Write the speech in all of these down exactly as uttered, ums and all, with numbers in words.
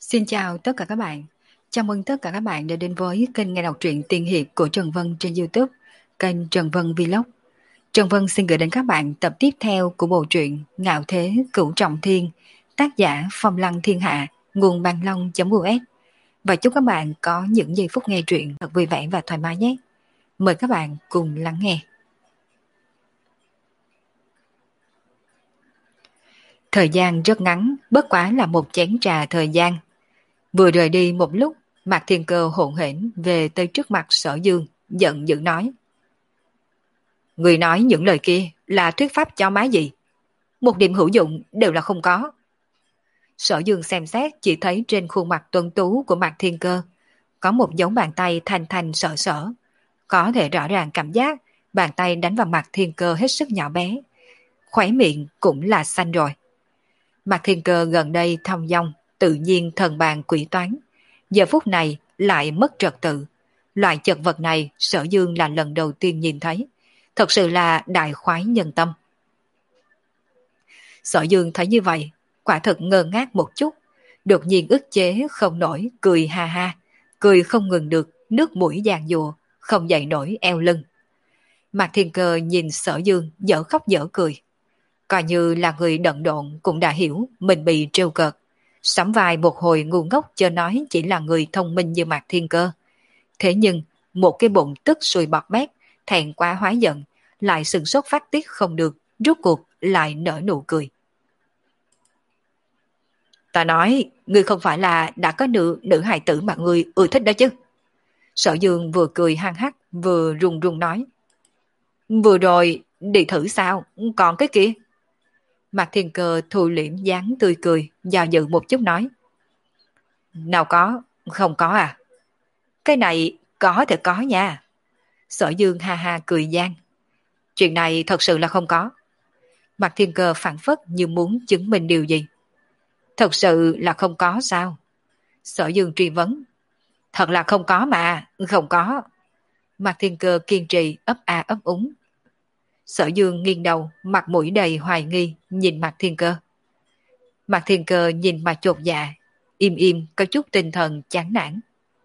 Xin chào tất cả các bạn. Chào mừng tất cả các bạn đã đến với kênh nghe đọc truyện tiên hiệp của Trần Vân trên YouTube, kênh Trần Vân Vlog. Trần Vân xin gửi đến các bạn tập tiếp theo của bộ truyện Ngạo Thế Cửu Trọng Thiên, tác giả Phong Lăng Thiên Hạ, nguồn bằng long.us. Và chúc các bạn có những giây phút nghe truyện thật vui vẻ và thoải mái nhé. Mời các bạn cùng lắng nghe. Thời gian rất ngắn, bất quá là một chén trà thời gian. Vừa rời đi một lúc, Mạc Thiên Cơ hỗn hển về tới trước mặt Sở Dương, giận dữ nói. Người nói những lời kia là thuyết pháp cho má gì? Một điểm hữu dụng đều là không có. Sở Dương xem xét chỉ thấy trên khuôn mặt tuấn tú của Mạc Thiên Cơ có một dấu bàn tay thanh thanh sợ sở. Có thể rõ ràng cảm giác bàn tay đánh vào Mạc Thiên Cơ hết sức nhỏ bé. Khóe miệng cũng là xanh rồi. Mạc Thiên Cơ gần đây thong dong, tự nhiên thần bàn quỷ toán. Giờ phút này lại mất trật tự. Loại chật vật này Sở Dương là lần đầu tiên nhìn thấy. Thật sự là đại khoái nhân tâm. Sở Dương thấy như vậy, quả thật ngơ ngác một chút. Đột nhiên ức chế không nổi, cười ha ha. Cười không ngừng được, nước mũi giàn giụa, không dậy nổi eo lưng. Mạc Thiên Cơ nhìn Sở Dương dở khóc dở cười. Coi như là người đận độn cũng đã hiểu mình bị trêu cợt. Sắm vai một hồi ngu ngốc cho nói chỉ là người thông minh như Mạc Thiên Cơ. Thế nhưng, một cái bụng tức sùi bọt mép, thẹn quá hóa giận, lại sừng sốt phát tiết không được, rốt cuộc lại nở nụ cười. Ta nói, ngươi không phải là đã có nữ nữ hài tử mà ngươi ưa thích đó chứ? Sở Dương vừa cười hăng hắc, vừa run run nói. Vừa rồi, đi thử sao, còn cái kia? Mạc Thiên Cơ thu liễm dáng tươi cười, do dự một chút nói. Nào có, không có à? Cái này có thì có nha. Sở Dương ha ha cười gian. Chuyện này thật sự là không có. Mạc Thiên Cơ phản phất như muốn chứng minh điều gì. Thật sự là không có sao? Sở Dương truy vấn. Thật là không có mà, không có. Mạc Thiên Cơ kiên trì ấp a ấp úng. Sở Dương nghiêng đầu, mặt mũi đầy hoài nghi, nhìn Mạc Thiên Cơ. Mạc Thiên Cơ nhìn mà chột dạ, im im có chút tinh thần chán nản.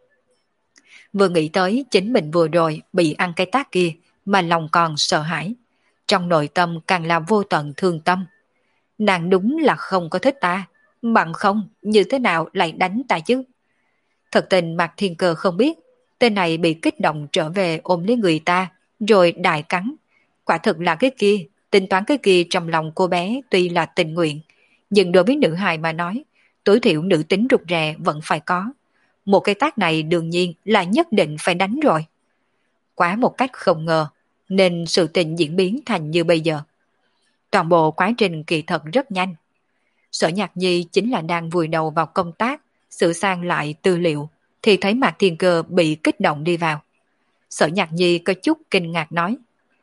Vừa nghĩ tới chính mình vừa rồi bị ăn cái tát kia mà lòng còn sợ hãi. Trong nội tâm càng là vô tận thương tâm. Nàng đúng là không có thích ta, bằng không như thế nào lại đánh ta chứ? Thật tình Mạc Thiên Cơ không biết, tên này bị kích động trở về ôm lấy người ta, rồi đại cắn. Quả thực là cái kia, tính toán cái kia trong lòng cô bé tuy là tình nguyện, nhưng đối với nữ hài mà nói, tối thiểu nữ tính rụt rè vẫn phải có. Một cái tác này đương nhiên là nhất định phải đánh rồi. Quá một cách không ngờ, nên sự tình diễn biến thành như bây giờ. Toàn bộ quá trình kỳ thật rất nhanh. Sở Nhạc Nhi chính là đang vùi đầu vào công tác, sửa sang lại tư liệu, thì thấy Mạc Thiên Cơ bị kích động đi vào. Sở Nhạc Nhi có chút kinh ngạc nói.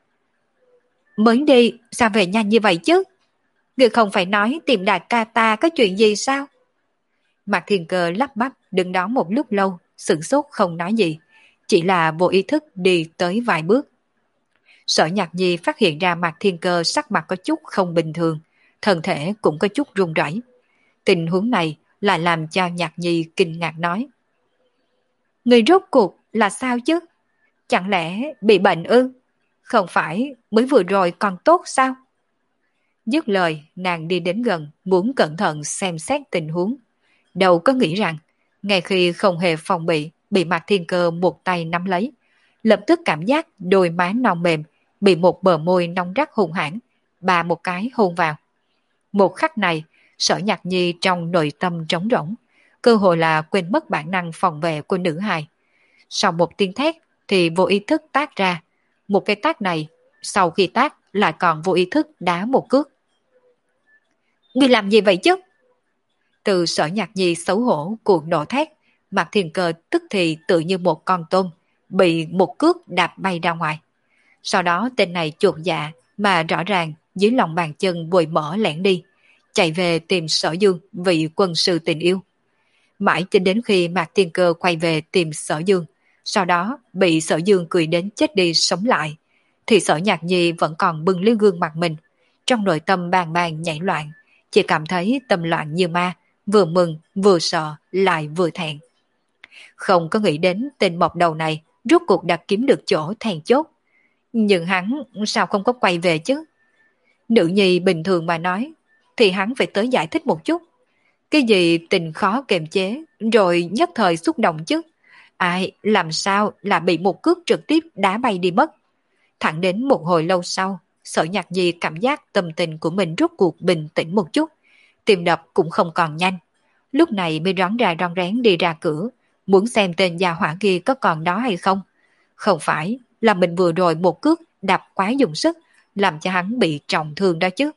Mới đi, sao về nhanh như vậy chứ? Người không phải nói tìm đại ca ta có chuyện gì sao? Mạc Thiên Cơ lắp bắp đứng đó một lúc lâu, sửng sốt không nói gì, chỉ là vô ý thức đi tới vài bước. Sở Nhạc Nhi phát hiện ra Mạc Thiên Cơ sắc mặt có chút không bình thường, thân thể cũng có chút run rẩy. Tình huống này lại làm cho Nhạc Nhi kinh ngạc nói. Người rốt cuộc là sao chứ? Chẳng lẽ bị bệnh ư? Không phải mới vừa rồi còn tốt sao? Dứt lời, nàng đi đến gần, muốn cẩn thận xem xét tình huống. Đâu có nghĩ rằng, ngay khi không hề phòng bị, bị Mạc Thiên Cơ một tay nắm lấy. Lập tức cảm giác đôi má non mềm, bị một bờ môi nóng rát hung hãn, bà một cái hôn vào. Một khắc này, Sở Nhạc Nhi trong nội tâm trống rỗng, cơ hội là quên mất bản năng phòng vệ của nữ hài. Sau một tiếng thét thì vô ý thức tác ra. Một cái tác này, sau khi tác lại còn vô ý thức đá một cước. Ngươi làm gì vậy chứ? Từ Sở Nhạc Nhi xấu hổ cuồng nộ thét, Mạc Thiên Cơ tức thì tự như một con tôm, bị một cước đạp bay ra ngoài. Sau đó tên này chuột dạ mà rõ ràng dưới lòng bàn chân bồi mỡ lẻn đi, chạy về tìm Sở Dương vị quân sư tình yêu. Mãi cho đến khi Mạc Thiên Cơ quay về tìm Sở Dương, sau đó bị Sở Dương cười đến chết đi sống lại, thì Sở Nhạc Nhi vẫn còn bưng lấy gương mặt mình, trong nội tâm bàng bàng nhảy loạn, chỉ cảm thấy tâm loạn như ma, vừa mừng, vừa sợ, lại vừa thẹn. Không có nghĩ đến tên mọc đầu này rốt cuộc đã kiếm được chỗ then chốt. Nhưng hắn sao không có quay về chứ? Nữ nhi bình thường mà nói, thì hắn phải tới giải thích một chút. Cái gì tình khó kiềm chế, rồi nhất thời xúc động chứ. Ai làm sao là bị một cước trực tiếp đá bay đi mất. Thẳng đến một hồi lâu sau, Sở Nhạc Nhi cảm giác tâm tình của mình rốt cuộc bình tĩnh một chút. Tim đập cũng không còn nhanh. Lúc này mới rón ra rón rén đi ra cửa, muốn xem tên gia hỏa kia có còn đó hay không. Không phải là mình vừa rồi một cước đạp quá dùng sức, làm cho hắn bị trọng thương đó chứ.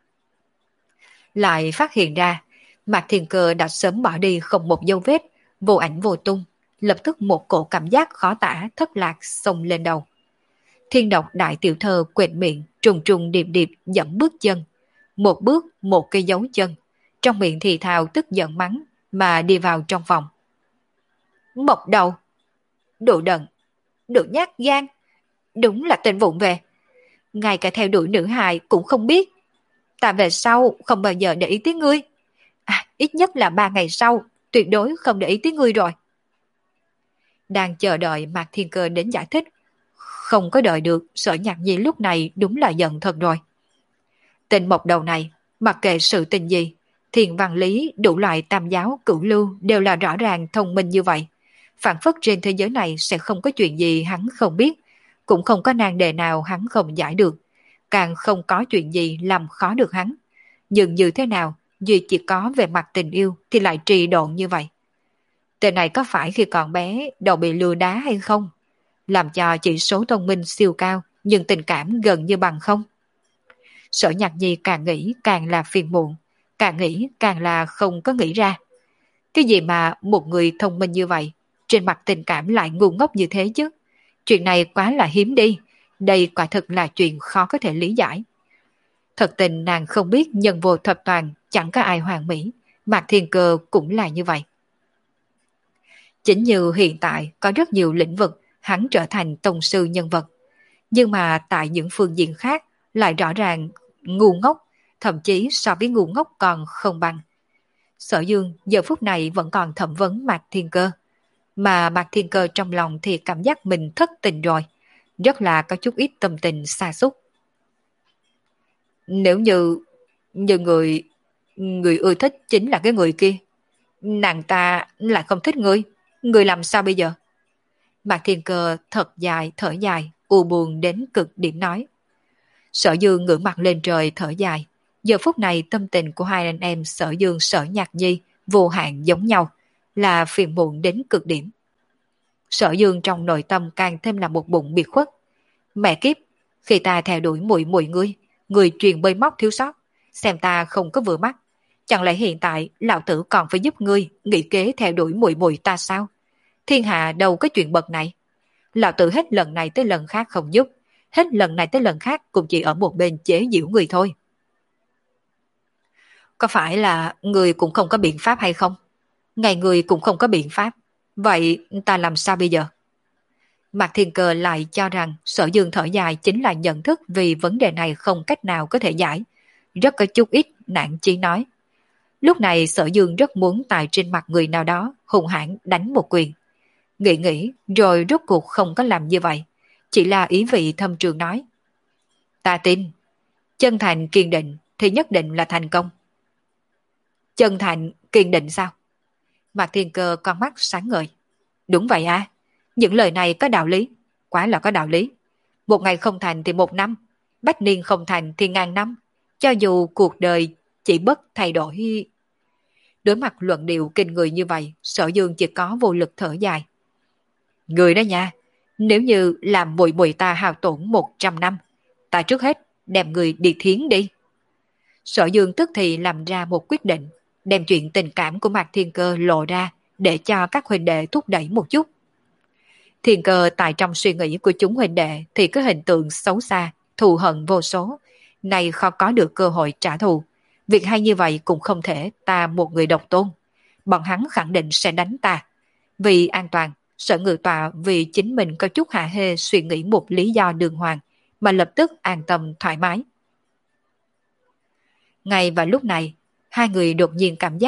Lại phát hiện ra, Mạc Thiên Cơ đã sớm bỏ đi không một dấu vết, vô ảnh vô tung, lập tức một cổ cảm giác khó tả thất lạc xông lên đầu. Thiên độc đại tiểu thơ quệt miệng, trùng trùng điệp điệp dẫm bước chân. Một bước, một cây dấu chân. Trong miệng thì thào tức giận mắng, mà đi vào trong phòng. Mộc đầu! Đồ đần! Đồ nhát gan! Đúng là tên vụng về. Ngay cả theo đuổi nữ hài cũng không biết. Ta về sau không bao giờ để ý tới ngươi. À, ít nhất là ba ngày sau, tuyệt đối không để ý tới ngươi rồi. Đang chờ đợi Mạc Thiên Cơ đến giải thích. Không có đợi được, Sở Nhạc Nhi lúc này đúng là giận thật rồi. Tên mộc đầu này, mặc kệ sự tình gì, thiền văn lý đủ loại tam giáo cửu lưu đều là rõ ràng thông minh như vậy. Phản phất trên thế giới này sẽ không có chuyện gì hắn không biết, cũng không có nan đề nào hắn không giải được, càng không có chuyện gì làm khó được hắn. Nhưng như thế nào, duy chỉ có về mặt tình yêu thì lại trì độn như vậy. Tên này có phải khi còn bé đầu bị lừa đá hay không? Làm cho chỉ số thông minh siêu cao nhưng tình cảm gần như bằng không? Sở Nhạc Nhi càng nghĩ càng là phiền muộn, càng nghĩ càng là không có nghĩ ra. Cái gì mà một người thông minh như vậy, trên mặt tình cảm lại ngu ngốc như thế chứ? Chuyện này quá là hiếm đi, đây quả thực là chuyện khó có thể lý giải. Thật tình nàng không biết nhân vô thập toàn, chẳng có ai hoàn mỹ, Mạc Thiên Cơ cũng là như vậy. Chính như hiện tại có rất nhiều lĩnh vực hắn trở thành tông sư nhân vật, nhưng mà tại những phương diện khác lại rõ ràng ngu ngốc, thậm chí so với ngu ngốc còn không bằng. Sở Dương giờ phút này vẫn còn thẩm vấn Mạc Thiên Cơ, mà Mạc Thiên Cơ trong lòng thì cảm giác mình thất tình rồi, rất là có chút ít tâm tình sa sút. Nếu như như người người ưa thích chính là cái người kia, nàng ta lại không thích ngươi, ngươi làm sao bây giờ? Mạc Thiên Cơ thật dài thở dài, u buồn đến cực điểm nói. Sở Dương ngửa mặt lên trời thở dài. Giờ phút này tâm tình của hai anh em Sở Dương Sở Nhạc Nhi vô hạn giống nhau, là phiền muộn đến cực điểm. Sở Dương trong nội tâm càng thêm là một bụng biệt khuất. Mẹ kiếp, khi ta theo đuổi muội muội ngươi, người truyền bơi móc thiếu sót, xem ta không có vừa mắt, chẳng lẽ hiện tại lão tử còn phải giúp ngươi nghĩ kế theo đuổi muội muội ta sao? Thiên hạ đâu có chuyện bậc này. Lão tử hết lần này tới lần khác không giúp, hết lần này tới lần khác cũng chỉ ở một bên chế giễu người thôi. Có phải là người cũng không có biện pháp hay không? Ngày người cũng không có biện pháp, vậy ta làm sao bây giờ? Mạc Thiên Cơ lại cho rằng Sở Dương thở dài chính là nhận thức vì vấn đề này không cách nào có thể giải, rất có chút ít nản chí nói. Lúc này Sở Dương rất muốn tại trên mặt người nào đó hùng hãn đánh một quyền. Nghĩ nghĩ rồi rốt cuộc không có làm như vậy, chỉ là ý vị thâm trường nói. Ta tin, chân thành kiên định thì nhất định là thành công. Chân thành kiên định sao? Mạc Thiên Cơ con mắt sáng ngời. Đúng vậy à, những lời này có đạo lý, quá là có đạo lý. Một ngày không thành thì một năm, bách niên không thành thì ngàn năm, cho dù cuộc đời chỉ bất thay đổi. Đối mặt luận điệu kinh người như vậy, Sở Dương chỉ có vô lực thở dài. Người đó nha, nếu như làm muội muội ta hao tổn một trăm năm, ta trước hết đem người đi thiến đi. Sở Dương tức thì làm ra một quyết định, đem chuyện tình cảm của Mạc Thiên Cơ lộ ra để cho các huynh đệ thúc đẩy một chút. Thiên Cơ tại trong suy nghĩ của chúng huynh đệ thì có hình tượng xấu xa, thù hận vô số, này khó có được cơ hội trả thù. Việc hay như vậy cũng không thể ta một người độc tôn. Bọn hắn khẳng định sẽ đánh ta. Vì an toàn, Sở Ngự Tọa vì chính mình có chút hạ hê suy nghĩ một lý do đường hoàng, mà lập tức an tâm thoải mái. Ngay vào lúc này, hai người đột nhiên cảm giác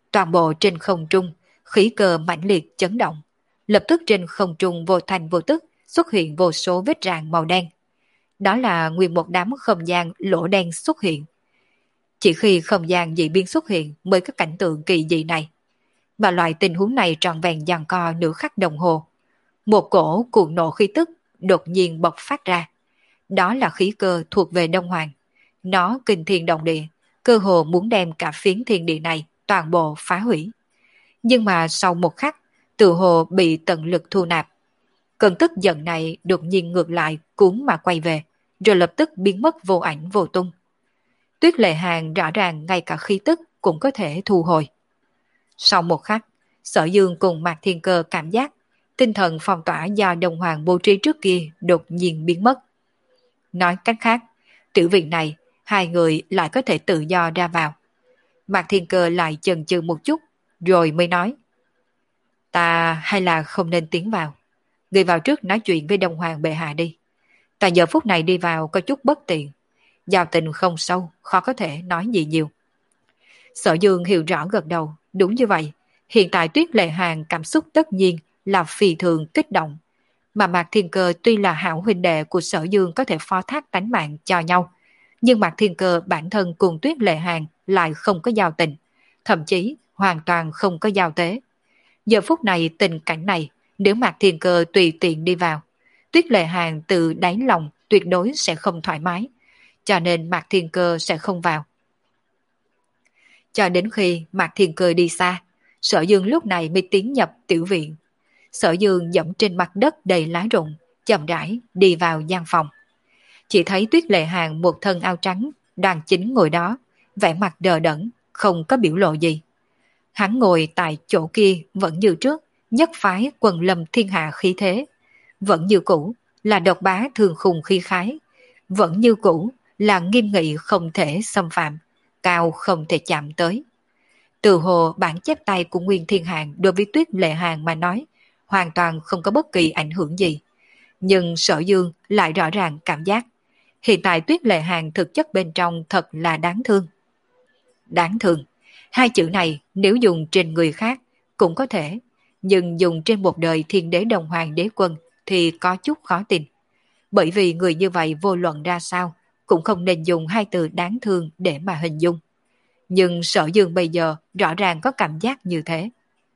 toàn bộ trên không trung, khí cơ mãnh liệt chấn động. Lập tức trên không trung vô thành vô tức xuất hiện vô số vết rạn màu đen. Đó là nguyên một đám không gian lỗ đen xuất hiện. Chỉ khi không gian dị biến xuất hiện mới có cảnh tượng kỳ dị này. Mà loại tình huống này trọn vẹn giằng co nửa khắc đồng hồ. Một cổ cuồng nộ khí tức đột nhiên bộc phát ra. Đó là khí cơ thuộc về Đông Hoàng. Nó kinh thiên động địa, cơ hồ muốn đem cả phiến thiên địa này toàn bộ phá hủy. Nhưng mà sau một khắc, tự hồ bị tận lực thu nạp. Cơn tức giận này đột nhiên ngược lại cuốn mà quay về, rồi lập tức biến mất vô ảnh vô tung. Tuyết Lệ Hàng rõ ràng ngay cả khí tức cũng có thể thu hồi. Sau một khắc, Sở Dương cùng Mạc Thiên Cơ cảm giác tinh thần phong tỏa do Đông Hoàng bố trí trước kia đột nhiên biến mất. Nói cách khác, tiểu viện này hai người lại có thể tự do ra vào. Mạc Thiên Cơ lại chần chừ một chút, rồi mới nói: Ta hay là không nên tiến vào. Người vào trước nói chuyện với Đông Hoàng bệ hạ đi. Ta giờ phút này đi vào có chút bất tiện. Giao tình không sâu, khó có thể nói gì nhiều. Sở Dương hiểu rõ gật đầu, đúng như vậy. Hiện tại Tuyết Lệ Hàng cảm xúc tất nhiên là phi thường kích động. Mà Mạc Thiên Cơ tuy là hảo huynh đệ của Sở Dương có thể phó thác tánh mạng cho nhau, nhưng Mạc Thiên Cơ bản thân cùng Tuyết Lệ Hàng lại không có giao tình, thậm chí hoàn toàn không có giao tế. Giờ phút này tình cảnh này, nếu Mạc Thiên Cơ tùy tiện đi vào, Tuyết Lệ Hàng từ đáy lòng tuyệt đối sẽ không thoải mái, cho nên Mạc Thiên Cơ sẽ không vào. Cho đến khi Mạc Thiên Cơ đi xa, Sở Dương lúc này mới tiến nhập tiểu viện. Sở Dương dẫm trên mặt đất đầy lá rụng, chậm rãi đi vào gian phòng. Chỉ thấy Tuyết Lệ Hàng một thân áo trắng, đoàn chính ngồi đó, vẻ mặt đờ đẫn, không có biểu lộ gì. Hắn ngồi tại chỗ kia vẫn như trước, nhất phái quần lâm thiên hạ khí thế. Vẫn như cũ là độc bá thường khùng khí khái. Vẫn như cũ là nghiêm nghị không thể xâm phạm, cao không thể chạm tới. Từ hồ bản chép tay của Nguyên Thiên Hàng đối với Tuyết Lệ Hàng mà nói, hoàn toàn không có bất kỳ ảnh hưởng gì. Nhưng Sở Dương lại rõ ràng cảm giác, hiện tại Tuyết Lệ Hàng thực chất bên trong thật là đáng thương. Đáng thương, hai chữ này nếu dùng trên người khác cũng có thể, nhưng dùng trên một đời thiên đế đồng hoàng đế quân thì có chút khó tin. Bởi vì người như vậy vô luận ra sao cũng không nên dùng hai từ đáng thương để mà hình dung. Nhưng Sở Dương bây giờ rõ ràng có cảm giác như thế.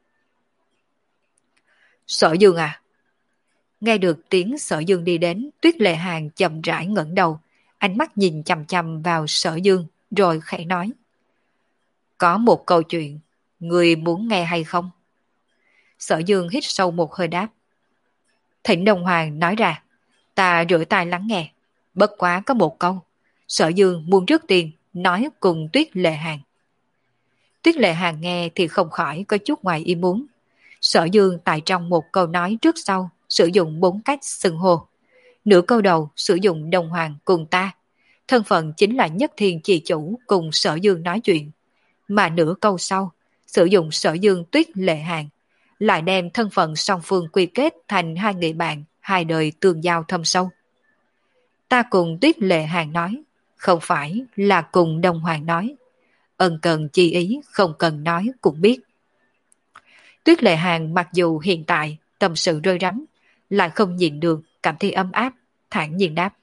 Sở Dương à? Nghe được tiếng Sở Dương đi đến, Tuyết Lệ Hàng chậm rãi ngẩng đầu, ánh mắt nhìn chằm chằm vào Sở Dương, rồi khẽ nói: Có một câu chuyện, người muốn nghe hay không? Sở Dương hít sâu một hơi đáp: Thịnh Đông Hoàng nói ra, ta rửa tai lắng nghe. Bất quá có một câu, Sở Dương muốn trước tiên nói cùng Tuyết Lệ Hàng. Tuyết Lệ Hàng nghe thì không khỏi có chút ngoài ý muốn. Sở Dương tại trong một câu nói trước sau sử dụng bốn cách xưng hô. Nửa câu đầu sử dụng Đông Hoàng cùng ta, thân phận chính là Nhất Thiên Chi Chủ cùng Sở Dương nói chuyện. Mà nửa câu sau sử dụng Sở Dương Tuyết Lệ Hàng, lại đem thân phận song phương quy kết thành hai người bạn, hai đời tương giao thâm sâu. Ta cùng Tuyết Lệ Hàng nói, không phải là cùng Đông Hoàng nói. Ân cần chi ý không cần nói cũng biết. Tuyết Lệ Hàng mặc dù hiện tại tâm sự rơi rắm, lại không nhịn được cảm thấy ấm áp, thản nhiên đáp: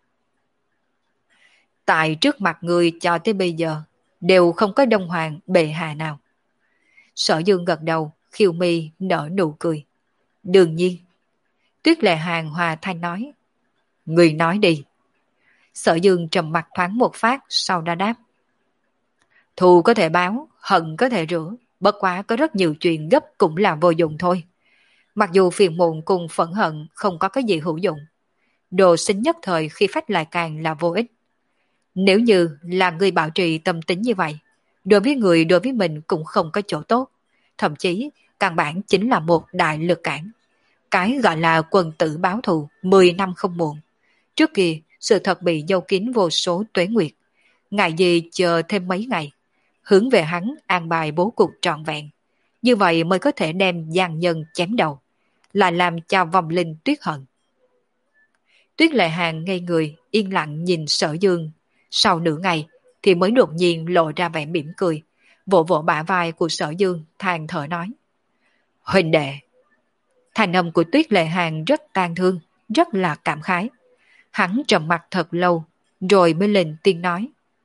Tại trước mặt người cho tới bây giờ đều không có Đông Hoàng bệ hạ nào. Sở Dương gật đầu, khiêu mi nở nụ cười. Đương nhiên. Tuyết Lệ Hàng hòa thanh nói: Người nói đi. Sở Dương trầm mặt thoáng một phát, sau đó đáp: Thù có thể báo, hận có thể rửa, bất quá có rất nhiều chuyện gấp cũng là vô dụng thôi. Mặc dù phiền muộn cùng phẫn hận không có cái gì hữu dụng, đồ sinh nhất thời khi phách lại càng là vô ích. Nếu như là người bảo trì tâm tính như vậy, đối với người đối với mình cũng không có chỗ tốt, thậm chí căn bản chính là một đại lực cản. Cái gọi là quân tử báo thù mười năm không muộn. Trước kia sự thật bị giấu kín vô số tuế nguyệt, ngại gì chờ thêm mấy ngày, hướng về hắn an bài bố cục trọn vẹn, như vậy mới có thể đem gian nhân chém đầu, lại làm cho vòng linh tuyết hận. Tuyết Lệ Hàng ngây người, yên lặng nhìn Sở Dương, sau nửa ngày thì mới đột nhiên lộ ra vẻ mỉm cười, vỗ vỗ bả vai của Sở Dương than thở nói. Huynh đệ. Thành âm của Tuyết Lệ Hàng rất tang thương, rất là cảm khái. Hắn trầm mặt thật lâu, rồi mới lên tiếng nói.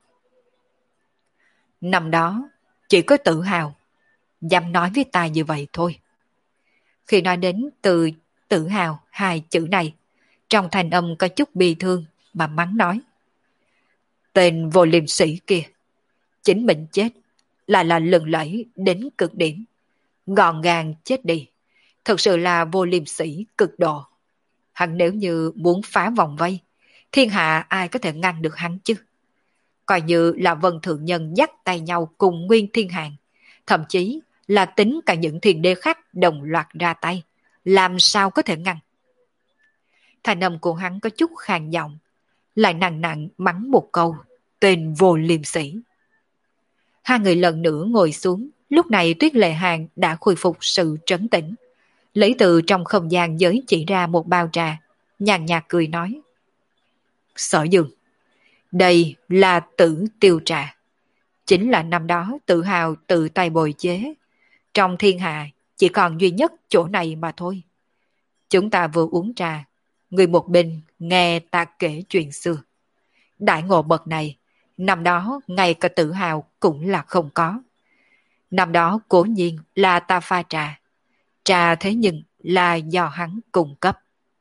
Năm đó, chỉ có tự hào, dám nói với ta như vậy thôi. Khi nói đến từ tự hào hai chữ này, trong thành âm có chút bi thương mà mắng nói. Tên vô liêm sĩ kia, chính mình chết, lại là lừng lẫy đến cực điểm. Gọn gàng chết đi, thật sự là vô liêm sĩ cực độ. Hắn nếu như muốn phá vòng vây, thiên hạ ai có thể ngăn được hắn chứ? Coi như là Vân Thượng Nhân dắt tay nhau cùng Nguyên Thiên Hàng, thậm chí là tính cả những thiền đế khác đồng loạt ra tay, làm sao có thể ngăn? Thành âm của hắn có chút khàn giọng, lại nặng nặng mắng một câu, tên vô liêm sĩ. Hai người lần nữa ngồi xuống, lúc này Tuyết Lệ Hàng đã khôi phục sự trấn tĩnh, lấy từ trong không gian giới chỉ ra một bao trà, nhàn nhạt cười nói. Sở Dương, đây là Tử Tiêu Trà, chính là năm đó tự hào tự tay bồi chế. Trong thiên hạ chỉ còn duy nhất chỗ này mà thôi. Chúng ta vừa uống trà, người một bên nghe ta kể chuyện xưa. Đại ngộ bậc này, năm đó ngay cả tự hào cũng là không có. Năm đó cố nhiên là ta pha trà, trà thế nhưng là do hắn cung cấp.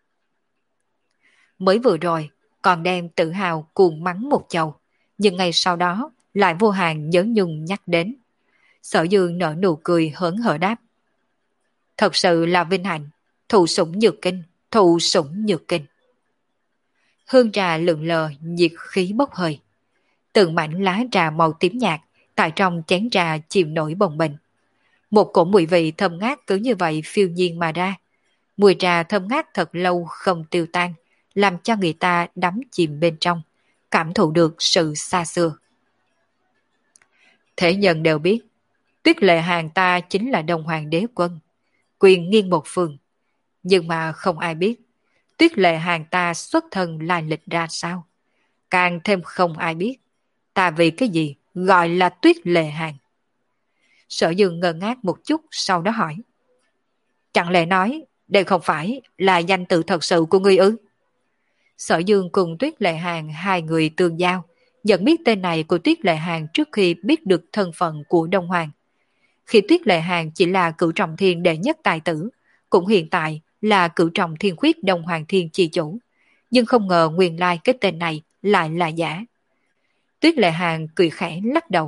Mới vừa rồi còn đem tự hào cuồng mắng một chầu, nhưng ngay sau đó lại vô hạn nhớ nhung nhắc đến. Sở Dương nở nụ cười hớn hở đáp. Thật sự là vinh hạnh, thụ sủng nhược kinh, thụ sủng nhược kinh. Hương trà lượn lờ, nhiệt khí bốc hơi. Từng mảnh lá trà màu tím nhạt tại trong chén trà chìm nổi bồng bềnh. Một cỗ mùi vị thơm ngát cứ như vậy phiêu nhiên mà ra. Mùi trà thơm ngát thật lâu không tiêu tan, làm cho người ta đắm chìm bên trong, cảm thụ được sự xa xưa. Thế nhân đều biết, Tuyết Lệ Hàng ta chính là Đông Hoàng đế quân, quyền nghiêng một phương. Nhưng mà không ai biết, Tuyết Lệ Hàng ta xuất thân lai lịch ra sao. Càng thêm không ai biết, ta vì cái gì gọi là Tuyết Lệ Hàng. Sở Dương ngơ ngác một chút, sau đó hỏi. Chẳng lẽ nói, đây không phải là danh tự thật sự của ngươi ư? Sở Dương cùng Tuyết Lệ Hàng hai người tương giao, nhận biết tên này của Tuyết Lệ Hàng trước khi biết được thân phận của Đông Hoàng. Khi Tuyết Lệ Hàng chỉ là cửu trọng thiên đệ nhất tài tử, cũng hiện tại là cửu trọng thiên khuyết Đông Hoàng thiên chi chủ, nhưng không ngờ nguyên lai cái tên này lại là giả. Tuyết Lệ Hàng cười khẽ lắc đầu.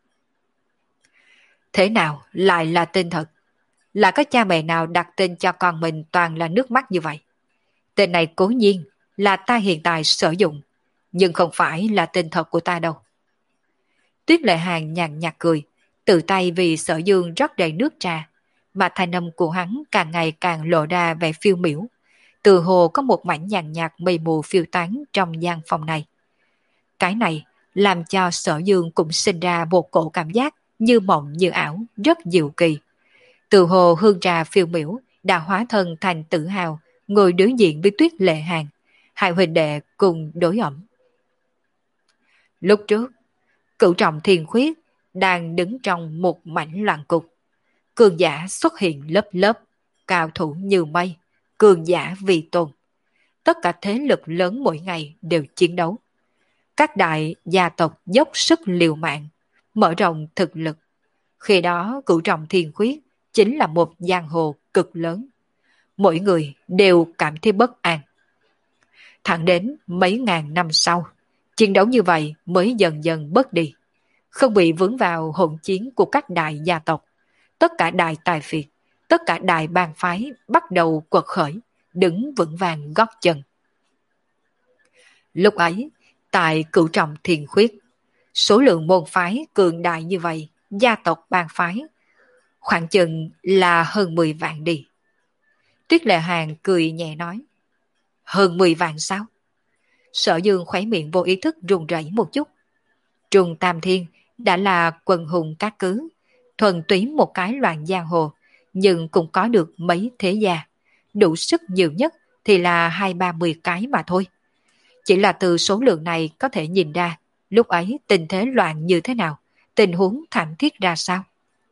Thế nào lại là tên thật? Là có cha mẹ nào đặt tên cho con mình toàn là nước mắt như vậy? Tên này cố nhiên là ta hiện tại sử dụng, nhưng không phải là tên thật của ta đâu. Tuyết Lệ Hàng nhàn nhạt cười, tự tay vì Sở Dương rót đầy nước trà, mà thanh âm của hắn càng ngày càng lộ ra vẻ phiêu miểu. Từ hồ có một mảnh nhàn nhạt mây mù phiêu tán trong gian phòng này. Cái này làm cho Sở Dương cũng sinh ra một cổ cảm giác như mộng như ảo, rất diệu kỳ. Từ hồ hương trà phiêu miểu đã hóa thân thành tự hào, ngồi đối diện với Tuyết Lệ Hàng. Hai huynh đệ cùng đối ẩm. Lúc trước, cửu trọng thiên khuyết đang đứng trong một mảnh loạn cục. Cường giả xuất hiện lớp lớp, cao thủ như mây, cường giả vì tôn. Tất cả thế lực lớn mỗi ngày đều chiến đấu. Các đại gia tộc dốc sức liều mạng, mở rộng thực lực. Khi đó cửu trọng thiên khuyết chính là một giang hồ cực lớn. Mỗi người đều cảm thấy bất an. Thẳng đến mấy ngàn năm sau, chiến đấu như vậy mới dần dần bớt đi. Không bị vướng vào hỗn chiến của các đại gia tộc. Tất cả đại tài phiệt, tất cả đại bang phái bắt đầu quật khởi, đứng vững vàng gót chân. Lúc ấy, tại cửu trọng thiên khuyết, số lượng môn phái cường đại như vậy, gia tộc bang phái, khoảng chừng là hơn mười vạn đi. Tuyết Lệ Hàng cười nhẹ nói. Hơn mười vạn sao? Sở Dương khóe miệng vô ý thức run rẩy một chút. Trùng Tam Thiên đã là quần hùng các cứ, thuần túy một cái loạn giang hồ, nhưng cũng có được mấy thế gia. Đủ sức nhiều nhất thì là hai ba mươi cái mà thôi. Chỉ là từ số lượng này có thể nhìn ra, lúc ấy tình thế loạn như thế nào, tình huống thảm thiết ra sao?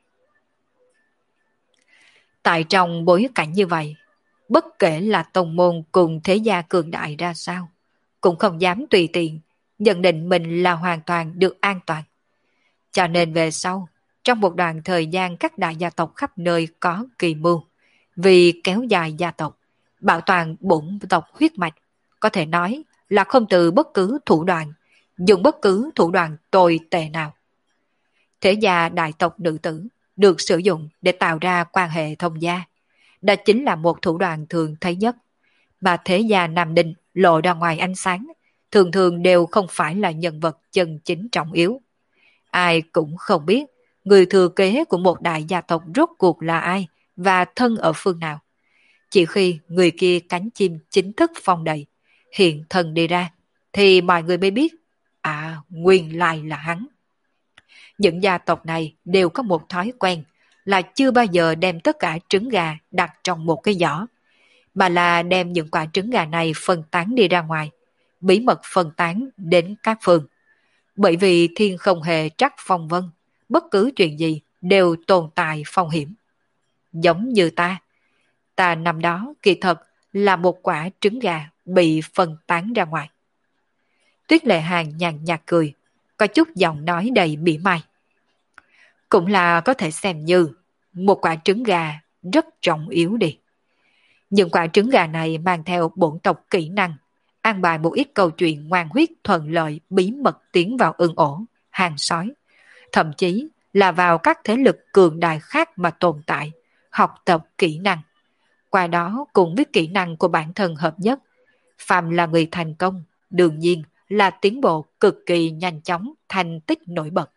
Tại trong bối cảnh như vậy, bất kể là tông môn cùng thế gia cường đại ra sao, cũng không dám tùy tiện nhận định mình là hoàn toàn được an toàn. Cho nên về sau, trong một đoạn thời gian các đại gia tộc khắp nơi có kỳ mưu, vì kéo dài gia tộc, bảo toàn bổn tộc huyết mạch, có thể nói là không từ bất cứ thủ đoạn, dùng bất cứ thủ đoạn tồi tệ nào. Thế gia đại tộc nữ tử được sử dụng để tạo ra quan hệ thông gia. Đó chính là một thủ đoạn thường thấy nhất. Mà thế gia Nam Ninh lộ ra ngoài ánh sáng, thường thường đều không phải là nhân vật chân chính trọng yếu. Ai cũng không biết người thừa kế của một đại gia tộc rốt cuộc là ai và thân ở phương nào. Chỉ khi người kia cánh chim chính thức phong đầy, hiện thân đi ra, thì mọi người mới biết, à, nguyên lai là hắn. Những gia tộc này đều có một thói quen là chưa bao giờ đem tất cả trứng gà đặt trong một cái giỏ, mà là đem những quả trứng gà này phân tán đi ra ngoài, bí mật phân tán đến các phương. Bởi vì thiên không hề trắc phong vân, bất cứ chuyện gì đều tồn tại phong hiểm. Giống như ta, ta năm đó kỳ thật là một quả trứng gà bị phân tán ra ngoài. Tuyết Lệ Hàng nhàn nhạt cười, có chút giọng nói đầy mỉa mai. Cũng là có thể xem như một quả trứng gà rất trọng yếu đi. Những quả trứng gà này mang theo bổn tộc kỹ năng, an bài một ít câu chuyện ngoan huyết thuận lợi bí mật tiến vào ưng ổ, hàng sói, thậm chí là vào các thế lực cường đại khác mà tồn tại, học tập kỹ năng. Qua đó cùng với kỹ năng của bản thân hợp nhất, phàm là người thành công, đương nhiên là tiến bộ cực kỳ nhanh chóng, thành tích nổi bật.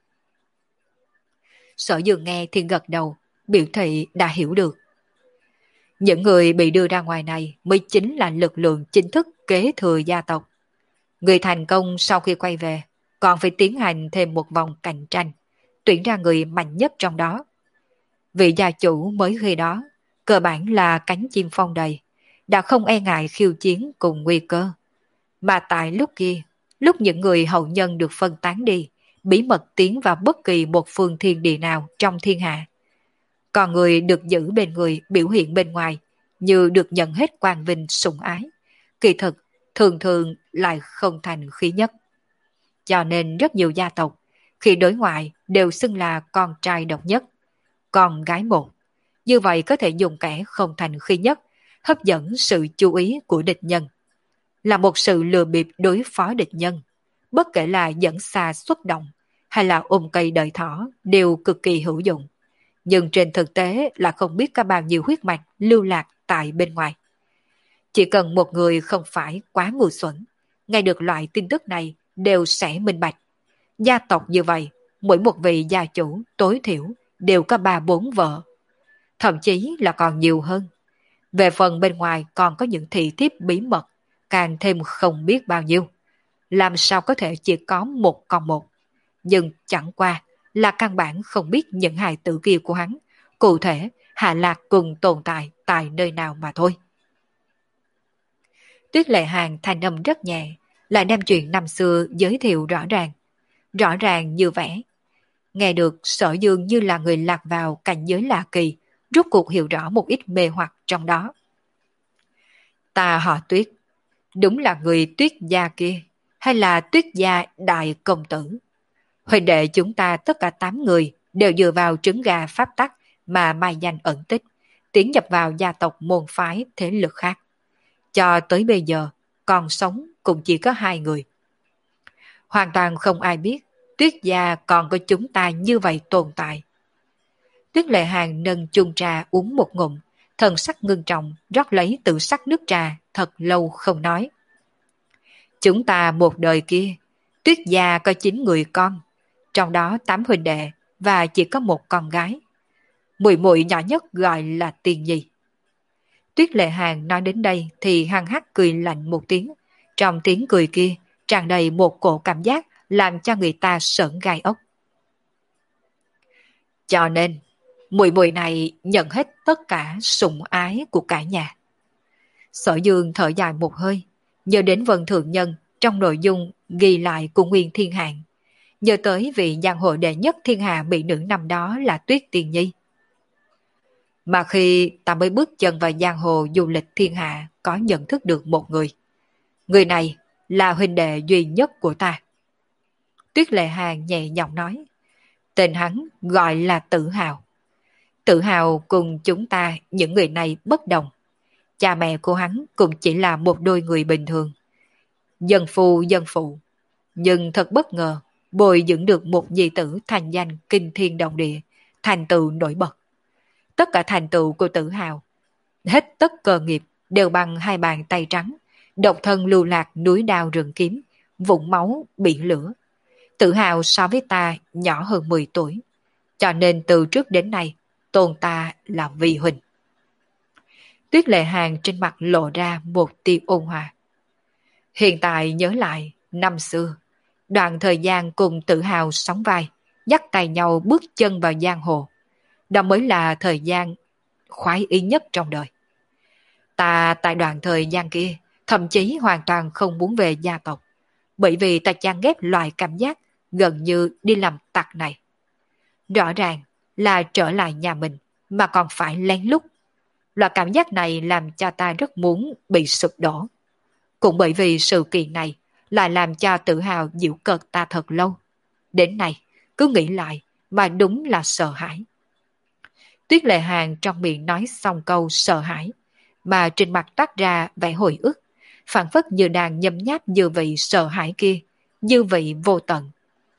Sở Dương nghe thì gật đầu, biểu thị đã hiểu được. Những người bị đưa ra ngoài này mới chính là lực lượng chính thức kế thừa gia tộc. Người thành công sau khi quay về còn phải tiến hành thêm một vòng cạnh tranh, tuyển ra người mạnh nhất trong đó. Vị gia chủ mới khi đó, cơ bản là cánh chim phong đầy, đã không e ngại khiêu chiến cùng nguy cơ. Mà tại lúc kia, lúc những người hậu nhân được phân tán đi, bí mật tiến vào bất kỳ một phương thiên địa nào trong thiên hạ. Còn người được giữ bên người biểu hiện bên ngoài như được nhận hết quang vinh sủng ái, kỳ thực thường thường lại không thành khí nhất. Cho nên rất nhiều gia tộc khi đối ngoại đều xưng là con trai độc nhất, con gái một. Như vậy có thể dùng kẻ không thành khí nhất hấp dẫn sự chú ý của địch nhân, là một sự lừa bịp đối phó địch nhân. Bất kể là dẫn xa xuất động hay là ôm cây đợi thỏ đều cực kỳ hữu dụng. Nhưng trên thực tế là không biết có bao nhiêu huyết mạch lưu lạc tại bên ngoài. Chỉ cần một người không phải quá ngu xuẩn, nghe được loại tin tức này đều sẽ minh bạch. Gia tộc như vậy, mỗi một vị gia chủ tối thiểu đều có ba bốn vợ, thậm chí là còn nhiều hơn. Về phần bên ngoài còn có những thị thiếp bí mật, càng thêm không biết bao nhiêu. Làm sao có thể chỉ có một con một. Nhưng chẳng qua là căn bản không biết những hài tử kia của hắn, cụ thể Hạ Lạc cùng tồn tại tại nơi nào mà thôi. Tuyết Lệ Hàng thanh âm rất nhẹ, lại đem chuyện năm xưa giới thiệu rõ ràng. Rõ ràng như vẽ. Nghe được Sở Dương như là người lạc vào cảnh giới lạ kỳ, rốt cuộc hiểu rõ một ít mê hoặc trong đó. Ta họ Tuyết, đúng là người Tuyết gia kia, hay là Tuyết gia đại công tử? Huynh đệ chúng ta tất cả tám người đều dựa vào trứng gà pháp tắc mà mai danh ẩn tích, tiến nhập vào gia tộc môn phái thế lực khác. Cho tới bây giờ, còn sống cũng chỉ có hai người. Hoàn toàn không ai biết Tuyết gia còn có chúng ta như vậy tồn tại. Tuyết Lệ Hàng nâng chung trà uống một ngụm, thần sắc ngưng trọng, rót lấy tự sắc nước trà, thật lâu không nói. Chúng ta một đời kia, Tuyết gia có chín người con, trong đó tám huynh đệ và chỉ có một con gái. Muội muội nhỏ nhất gọi là Tiên Nhi. Tuyết Lệ Hàng nói đến đây thì hăng hắc cười lạnh một tiếng, trong tiếng cười kia tràn đầy một cổ cảm giác làm cho người ta sởn gai ốc. Cho nên, muội muội này nhận hết tất cả sủng ái của cả nhà. Sở Dương thở dài một hơi, nhớ đến Vân Thượng Nhân trong nội dung ghi lại của Nguyên Thiên Hạng. nhớ tới vị giang hồ đệ nhất thiên hạ mỹ nữ năm đó là Tuyết Tiên Nhi. Mà khi ta mới bước chân vào giang hồ du lịch thiên hạ có nhận thức được một người. Người này là huynh đệ duy nhất của ta. Tuyết Lệ Hàng nhẹ giọng nói. Tên hắn gọi là Tự Hào. Tự Hào cùng chúng ta những người này bất đồng. Cha mẹ của hắn cũng chỉ là một đôi người bình thường. Dân phu dân phụ. Nhưng thật bất ngờ, bồi dưỡng được một nhi tử thành danh kinh thiên động địa, thành tựu nổi bật. Tất cả thành tựu của Tự Hào, hết tất cơ nghiệp đều bằng hai bàn tay trắng, độc thân lưu lạc núi đao rừng kiếm, vũng máu biển lửa. Tự Hào so với ta nhỏ hơn mười tuổi, cho nên từ trước đến nay tôn ta là vi huynh. Tuyết Lệ Hàng trên mặt lộ ra một tia ôn hòa. Hiện tại nhớ lại năm xưa, đoạn thời gian cùng Tự Hào sóng vai, dắt tay nhau bước chân vào giang hồ. Đó mới là thời gian khoái ý nhất trong đời. Ta tại đoạn thời gian kia thậm chí hoàn toàn không muốn về gia tộc, bởi vì ta chán ghét loại cảm giác gần như đi làm tặc này. Rõ ràng là trở lại nhà mình mà còn phải lén lút. Loại cảm giác này làm cho ta rất muốn bị sụp đổ. Cũng bởi vì sự kiện này lại làm cho Tự Hào giễu cợt ta thật lâu. Đến nay, cứ nghĩ lại mà đúng là sợ hãi. Tuyết Lệ Hàng trong miệng nói xong câu sợ hãi, mà trên mặt toát ra vẻ hồi ức, phản phất như đang nhấm nháp dư vị sợ hãi kia, dư vị vô tận.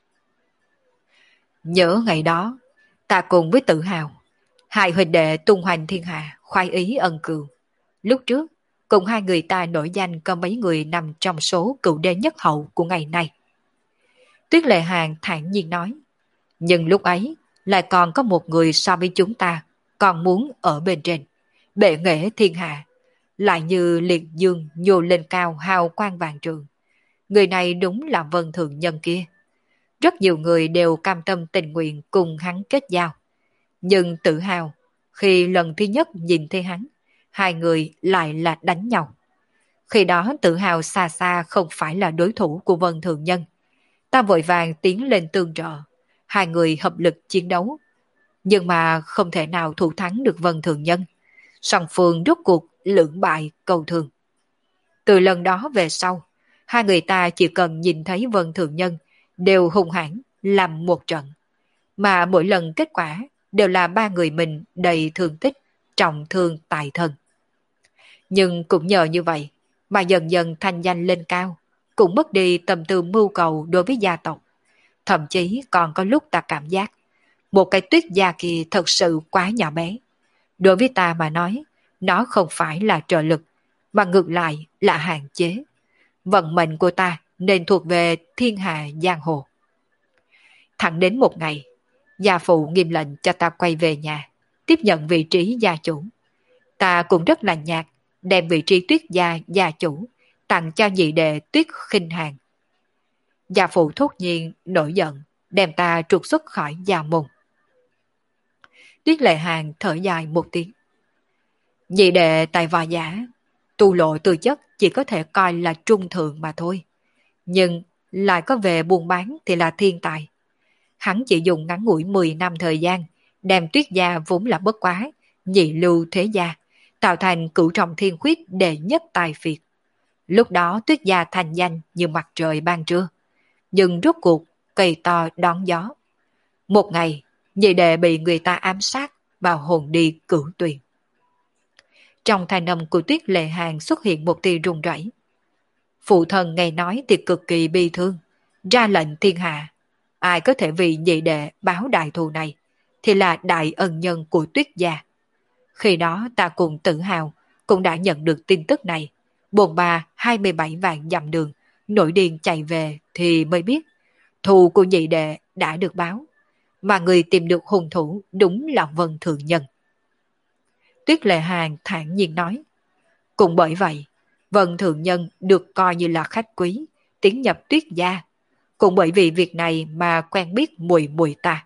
Nhớ ngày đó, ta cùng với Tự Hào, hai huynh đệ tung hoành thiên hạ, khoái ý ân cừu. Lúc trước, cùng hai người ta nổi danh có mấy người nằm trong số cựu đế nhất hậu của ngày nay. Tuyết Lệ Hàng thản nhiên nói, nhưng lúc ấy lại còn có một người so với chúng ta còn muốn ở bên trên, bệ nghệ thiên hạ, lại như liệt dương nhô lên cao hào quang vàng trường. Người này đúng là Vân Thượng Nhân kia. Rất nhiều người đều cam tâm tình nguyện cùng hắn kết giao. Nhưng Tự Hào, khi lần thứ nhất nhìn thấy hắn, hai người lại là đánh nhau. Khi đó Tự Hào xa xa không phải là đối thủ của Vân Thượng Nhân. Ta vội vàng tiến lên tương trợ, hai người hợp lực chiến đấu. Nhưng mà không thể nào thủ thắng được Vân Thượng Nhân. Song phương rốt cuộc lưỡng bại cầu thường. Từ lần đó về sau, hai người ta chỉ cần nhìn thấy Vân Thượng Nhân đều hung hãn làm một trận. Mà mỗi lần kết quả đều là ba người mình đầy thương tích, trọng thương tại thân. Nhưng cũng nhờ như vậy mà dần dần thanh danh lên cao, cũng mất đi tâm tư mưu cầu đối với gia tộc. Thậm chí còn có lúc ta cảm giác một cái Tuyết gia kia thật sự quá nhỏ bé. Đối với ta mà nói, nó không phải là trợ lực, mà ngược lại là hạn chế. Vận mệnh của ta nên thuộc về thiên hạ giang hồ. Thẳng đến một ngày, gia phụ nghiêm lệnh cho ta quay về nhà, tiếp nhận vị trí gia chủ. Ta cũng rất là nhạt, đem vị trí Tuyết gia gia chủ tặng cho nhị đệ Tuyết Khinh Hàng. Gia phụ thốt nhiên nổi giận, đem ta trục xuất khỏi gia môn. Tuyết Lệ Hàng thở dài một tiếng. Nhị đệ tài võ giả, tu lộ tư chất chỉ có thể coi là trung thượng mà thôi. Nhưng lại có về buôn bán thì là thiên tài. Hắn chỉ dùng ngắn ngủi mười năm thời gian, đem Tuyết gia vốn là bất quá, nhị lưu thế gia, tạo thành cửu trọng thiên khuyết đệ nhất tài phiệt. Lúc đó Tuyết gia thành danh như mặt trời ban trưa. Nhưng rốt cuộc cây to đón gió. Một ngày, nhị đệ bị người ta ám sát và hồn đi cửu tuyền. Trong thanh âm của Tuyết Lệ Hàng xuất hiện một tia run rẩy. Phụ thân nghe nói thì cực kỳ bi thương, ra lệnh thiên hạ. Ai có thể vì nhị đệ báo đại thù này thì là đại ân nhân của Tuyết gia. Khi đó ta cùng Tự Hào cũng đã nhận được tin tức này. Bồn bà hai mươi bảy vạn dặm đường, nổi điên chạy về thì mới biết thù của nhị đệ đã được báo. Mà người tìm được hung thủ đúng là Vân Thượng Nhân. Tuyết Lệ Hàng thản nhiên nói. Cũng bởi vậy, Vân Thượng Nhân được coi như là khách quý, tiến nhập Tuyết gia. Cũng bởi vì việc này mà quen biết mùi mùi ta.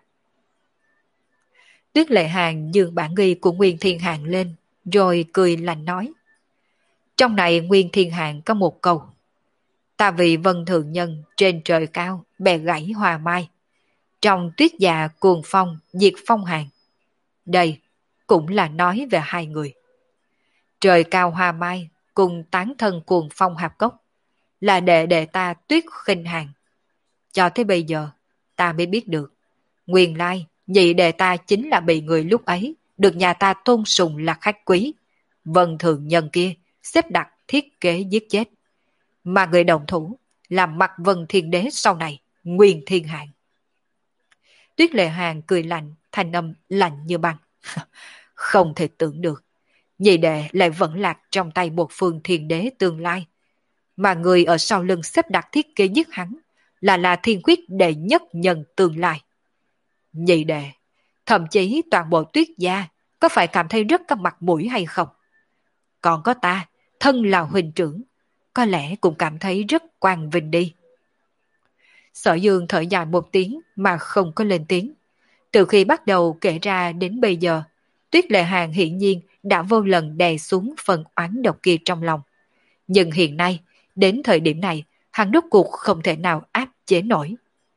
Tuyết Lệ Hàng dương bản ghi của Nguyên Thiên Hàng lên, rồi cười lạnh nói. Trong này Nguyên Thiên Hàng có một câu. Ta vì Vân Thường Nhân trên trời cao bè gãy hoa mai, trong tuyết già cuồng phong diệt phong hàn. Đây cũng là nói về hai người. Trời cao hoa mai cùng tán thân cuồng phong hạp cốc là đệ đệ ta Tuyết Khinh Hàn. Cho tới bây giờ ta mới biết được, nguyên lai nhị đệ ta chính là bị người lúc ấy được nhà ta tôn sùng là khách quý, Vân Thường Nhân kia xếp đặt thiết kế giết chết. Mà người đồng thủ là Mặc Vân Thiên Đế sau này, Nguyên Thiên Hạng. Tuyết Lệ Hàn cười lạnh, thanh âm lạnh như băng. Không thể tưởng được, nhị đệ lại vẫn lạc trong tay một phương thiên đế tương lai. Mà người ở sau lưng xếp đặt thiết kế giết hắn là là thiên quyết đệ nhất nhân tương lai. Nhị đệ, thậm chí toàn bộ Tuyết gia có phải cảm thấy rất có mặt mũi hay không? Còn có ta, thân là huynh trưởng, có lẽ cũng cảm thấy rất quang vinh đi. Sở Dương thở dài một tiếng mà không có lên tiếng. Từ khi bắt đầu kể ra đến bây giờ, Tuyết Lệ Hàn hiển nhiên đã vô lần đè xuống phần oán độc kia trong lòng. Nhưng hiện nay, đến thời điểm này, hắn rốt cuộc không thể nào áp chế nổi.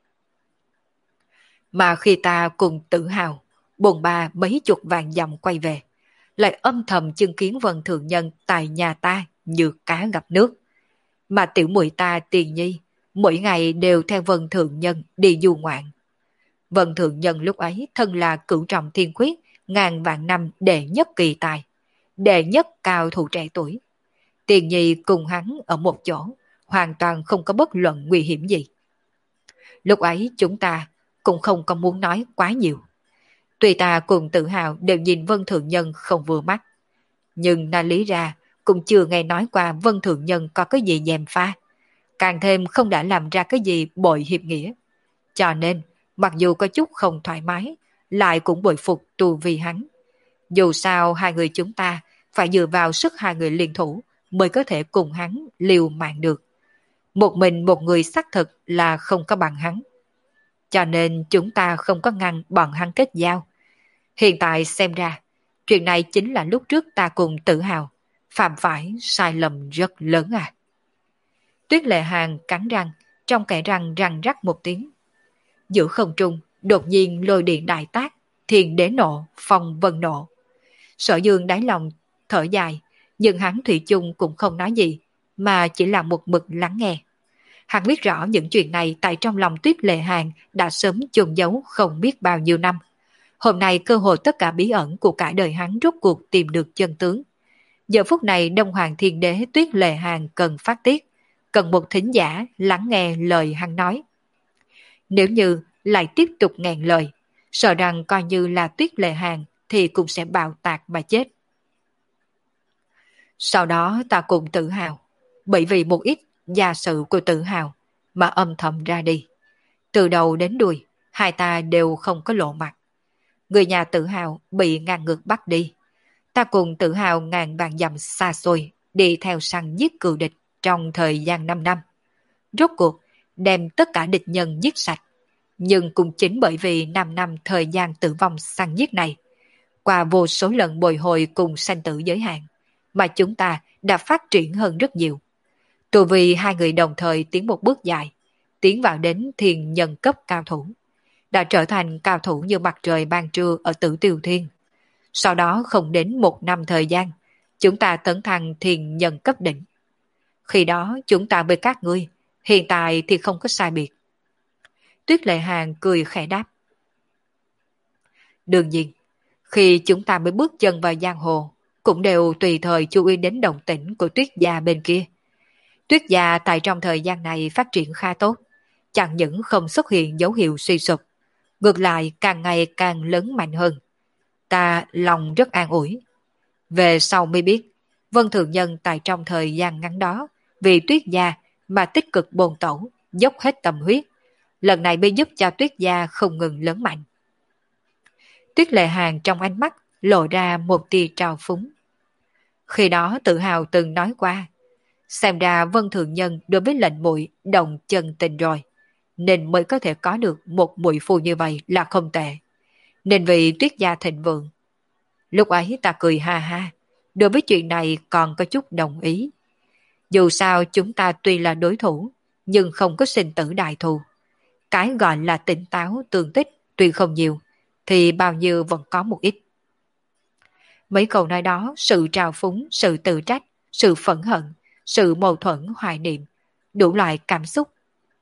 Mà khi ta cùng tự hào, bồn ba mấy chục vàng dặm quay về, lại âm thầm chứng kiến Vân Thường Nhân tại nhà ta như cá gặp nước. Mà tiểu muội ta Tiền Nhi, mỗi ngày đều theo Vân Thường Nhân đi du ngoạn. Vân Thường Nhân lúc ấy thân là cửu trọng thiên quyết, ngàn vạn năm đệ nhất kỳ tài, đệ nhất cao thủ trẻ tuổi. Tiền Nhi cùng hắn ở một chỗ, hoàn toàn không có bất luận nguy hiểm gì. Lúc ấy chúng ta cũng không có muốn nói quá nhiều. Tuy ta cùng tự hào đều nhìn Vân Thường Nhân không vừa mắt, nhưng na lý ra cũng chưa nghe nói qua Vân Thường Nhân có cái gì gièm pha, càng thêm không đã làm ra cái gì bội hiệp nghĩa. Cho nên, mặc dù có chút không thoải mái, lại cũng bội phục tu vi hắn. Dù sao hai người chúng ta phải dựa vào sức hai người liên thủ mới có thể cùng hắn liều mạng được. Một mình một người xác thực là không có bằng hắn. Cho nên chúng ta không có ngăn bọn hắn kết giao. Hiện tại xem ra, chuyện này chính là lúc trước ta cùng tự hào phạm phải sai lầm rất lớn à. Tuyết Lệ Hàn cắn răng, trong kẽ răng răng rắc một tiếng. Giữa không trung, đột nhiên lôi điện đại tác, thiền đế nộ, phong vân nộ. Sở Dương đáy lòng thở dài, nhưng hắn thủy chung cũng không nói gì, mà chỉ là một mực lắng nghe. Hắn biết rõ những chuyện này tại trong lòng Tuyết Lệ Hàn đã sớm chôn giấu không biết bao nhiêu năm. Hôm nay cơ hội tất cả bí ẩn của cả đời hắn rốt cuộc tìm được chân tướng. Giờ phút này Đông Hoàng Thiên Đế Tuyết Lệ Hàn cần phát tiết, cần một thính giả lắng nghe lời hắn nói. Nếu như lại tiếp tục nghẹn lời, sợ rằng coi như là Tuyết Lệ Hàn thì cũng sẽ bạo tạc mà chết. Sau đó ta cùng tự hào, bởi vì một ít gia sự của tự hào mà âm thầm ra đi. Từ đầu đến đuôi, hai ta đều không có lộ mặt. Người nhà tự hào bị ngang ngược bắt đi. Ta cùng tự hào ngàn vạn dặm xa xôi đi theo săn giết cừu địch trong thời gian năm năm. Rốt cuộc đem tất cả địch nhân giết sạch. Nhưng cũng chính bởi vì năm năm thời gian tử vong săn giết này, qua vô số lần bồi hồi cùng sanh tử giới hạn, mà chúng ta đã phát triển hơn rất nhiều. Từ vì hai người đồng thời tiến một bước dài, tiến vào đến thiền nhân cấp cao thủ, đã trở thành cao thủ như mặt trời ban trưa ở Tử Tiêu Thiên. Sau đó không đến một năm thời gian, chúng ta tấn thăng thiền nhân cấp đỉnh. Khi đó chúng ta với các ngươi, hiện tại thì không có sai biệt. Tuyết Lệ Hàn cười khẽ đáp. Đương nhiên, khi chúng ta mới bước chân vào giang hồ, cũng đều tùy thời chú ý đến động tĩnh của Tuyết gia bên kia. Tuyết gia tại trong thời gian này phát triển khá tốt, chẳng những không xuất hiện dấu hiệu suy sụp, ngược lại càng ngày càng lớn mạnh hơn. Ta lòng rất an ủi. Về sau mới biết, Vân Thường Nhân tại trong thời gian ngắn đó, vì Tuyết gia mà tích cực bồn tẩu, dốc hết tâm huyết. Lần này mới giúp cho Tuyết gia không ngừng lớn mạnh. Tuyết Lệ Hàn trong ánh mắt lộ ra một tia trào phúng. Khi đó tự hào từng nói qua, xem ra Vân Thường Nhân đối với lệnh muội động chân tình rồi, nên mới có thể có được một muội phu như vậy là không tệ. Nên vì Tuyết gia thịnh vượng. Lúc ấy ta cười ha ha, đối với chuyện này còn có chút đồng ý. Dù sao chúng ta tuy là đối thủ, nhưng không có sinh tử đại thù. Cái gọi là tỉnh táo tương tích tuy không nhiều, thì bao nhiêu vẫn có một ít. Mấy câu nói đó, sự trào phúng, sự tự trách, sự phẫn hận, sự mâu thuẫn hoài niệm, đủ loại cảm xúc.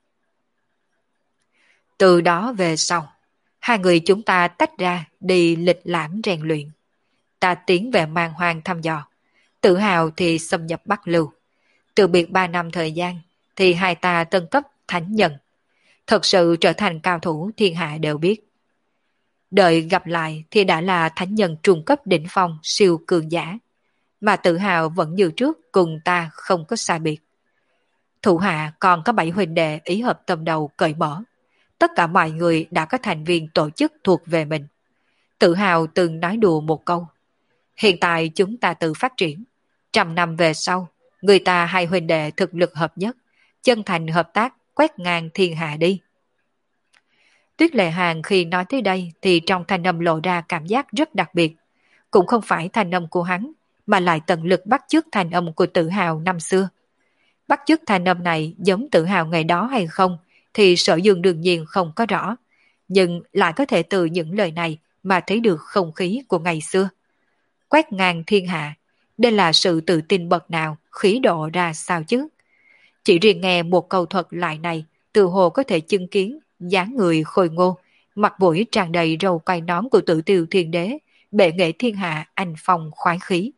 Từ đó về sau, hai người chúng ta tách ra đi lịch lãm rèn luyện. Ta tiến về mang hoang thăm dò, tự hào thì xâm nhập Bắc Lưu. Từ biệt ba năm thời gian, thì hai ta tân cấp thánh nhân. Thật sự trở thành cao thủ thiên hạ đều biết. Đợi gặp lại thì đã là thánh nhân trung cấp đỉnh phong siêu cường giả. Mà tự hào vẫn như trước cùng ta không có sai biệt. Thủ hạ còn có bảy huynh đệ ý hợp tâm đầu cởi mở. Tất cả mọi người đã có thành viên tổ chức thuộc về mình. Tự hào từng nói đùa một câu. Hiện tại chúng ta tự phát triển. Trăm năm về sau, người ta hai huynh đệ thực lực hợp nhất, chân thành hợp tác quét ngang thiên hạ đi. Tuyết Lệ Hàng khi nói tới đây thì trong thanh âm lộ ra cảm giác rất đặc biệt. Cũng không phải thanh âm của hắn, mà lại tận lực bắt chước thanh âm của tự hào năm xưa. Bắt chước thanh âm này giống tự hào ngày đó hay không thì Sở Dương đương nhiên không có rõ, nhưng lại có thể từ những lời này mà thấy được không khí của ngày xưa. Quét ngang thiên hạ, đây là sự tự tin bậc nào, khí độ ra sao chứ? Chỉ riêng nghe một câu thuật lại này, tự hồ có thể chứng kiến dáng người khôi ngô, mặt mũi tràn đầy râu quai nón của Tử Tiêu Thiên Đế, bệ nghệ thiên hạ anh phong khoái khí.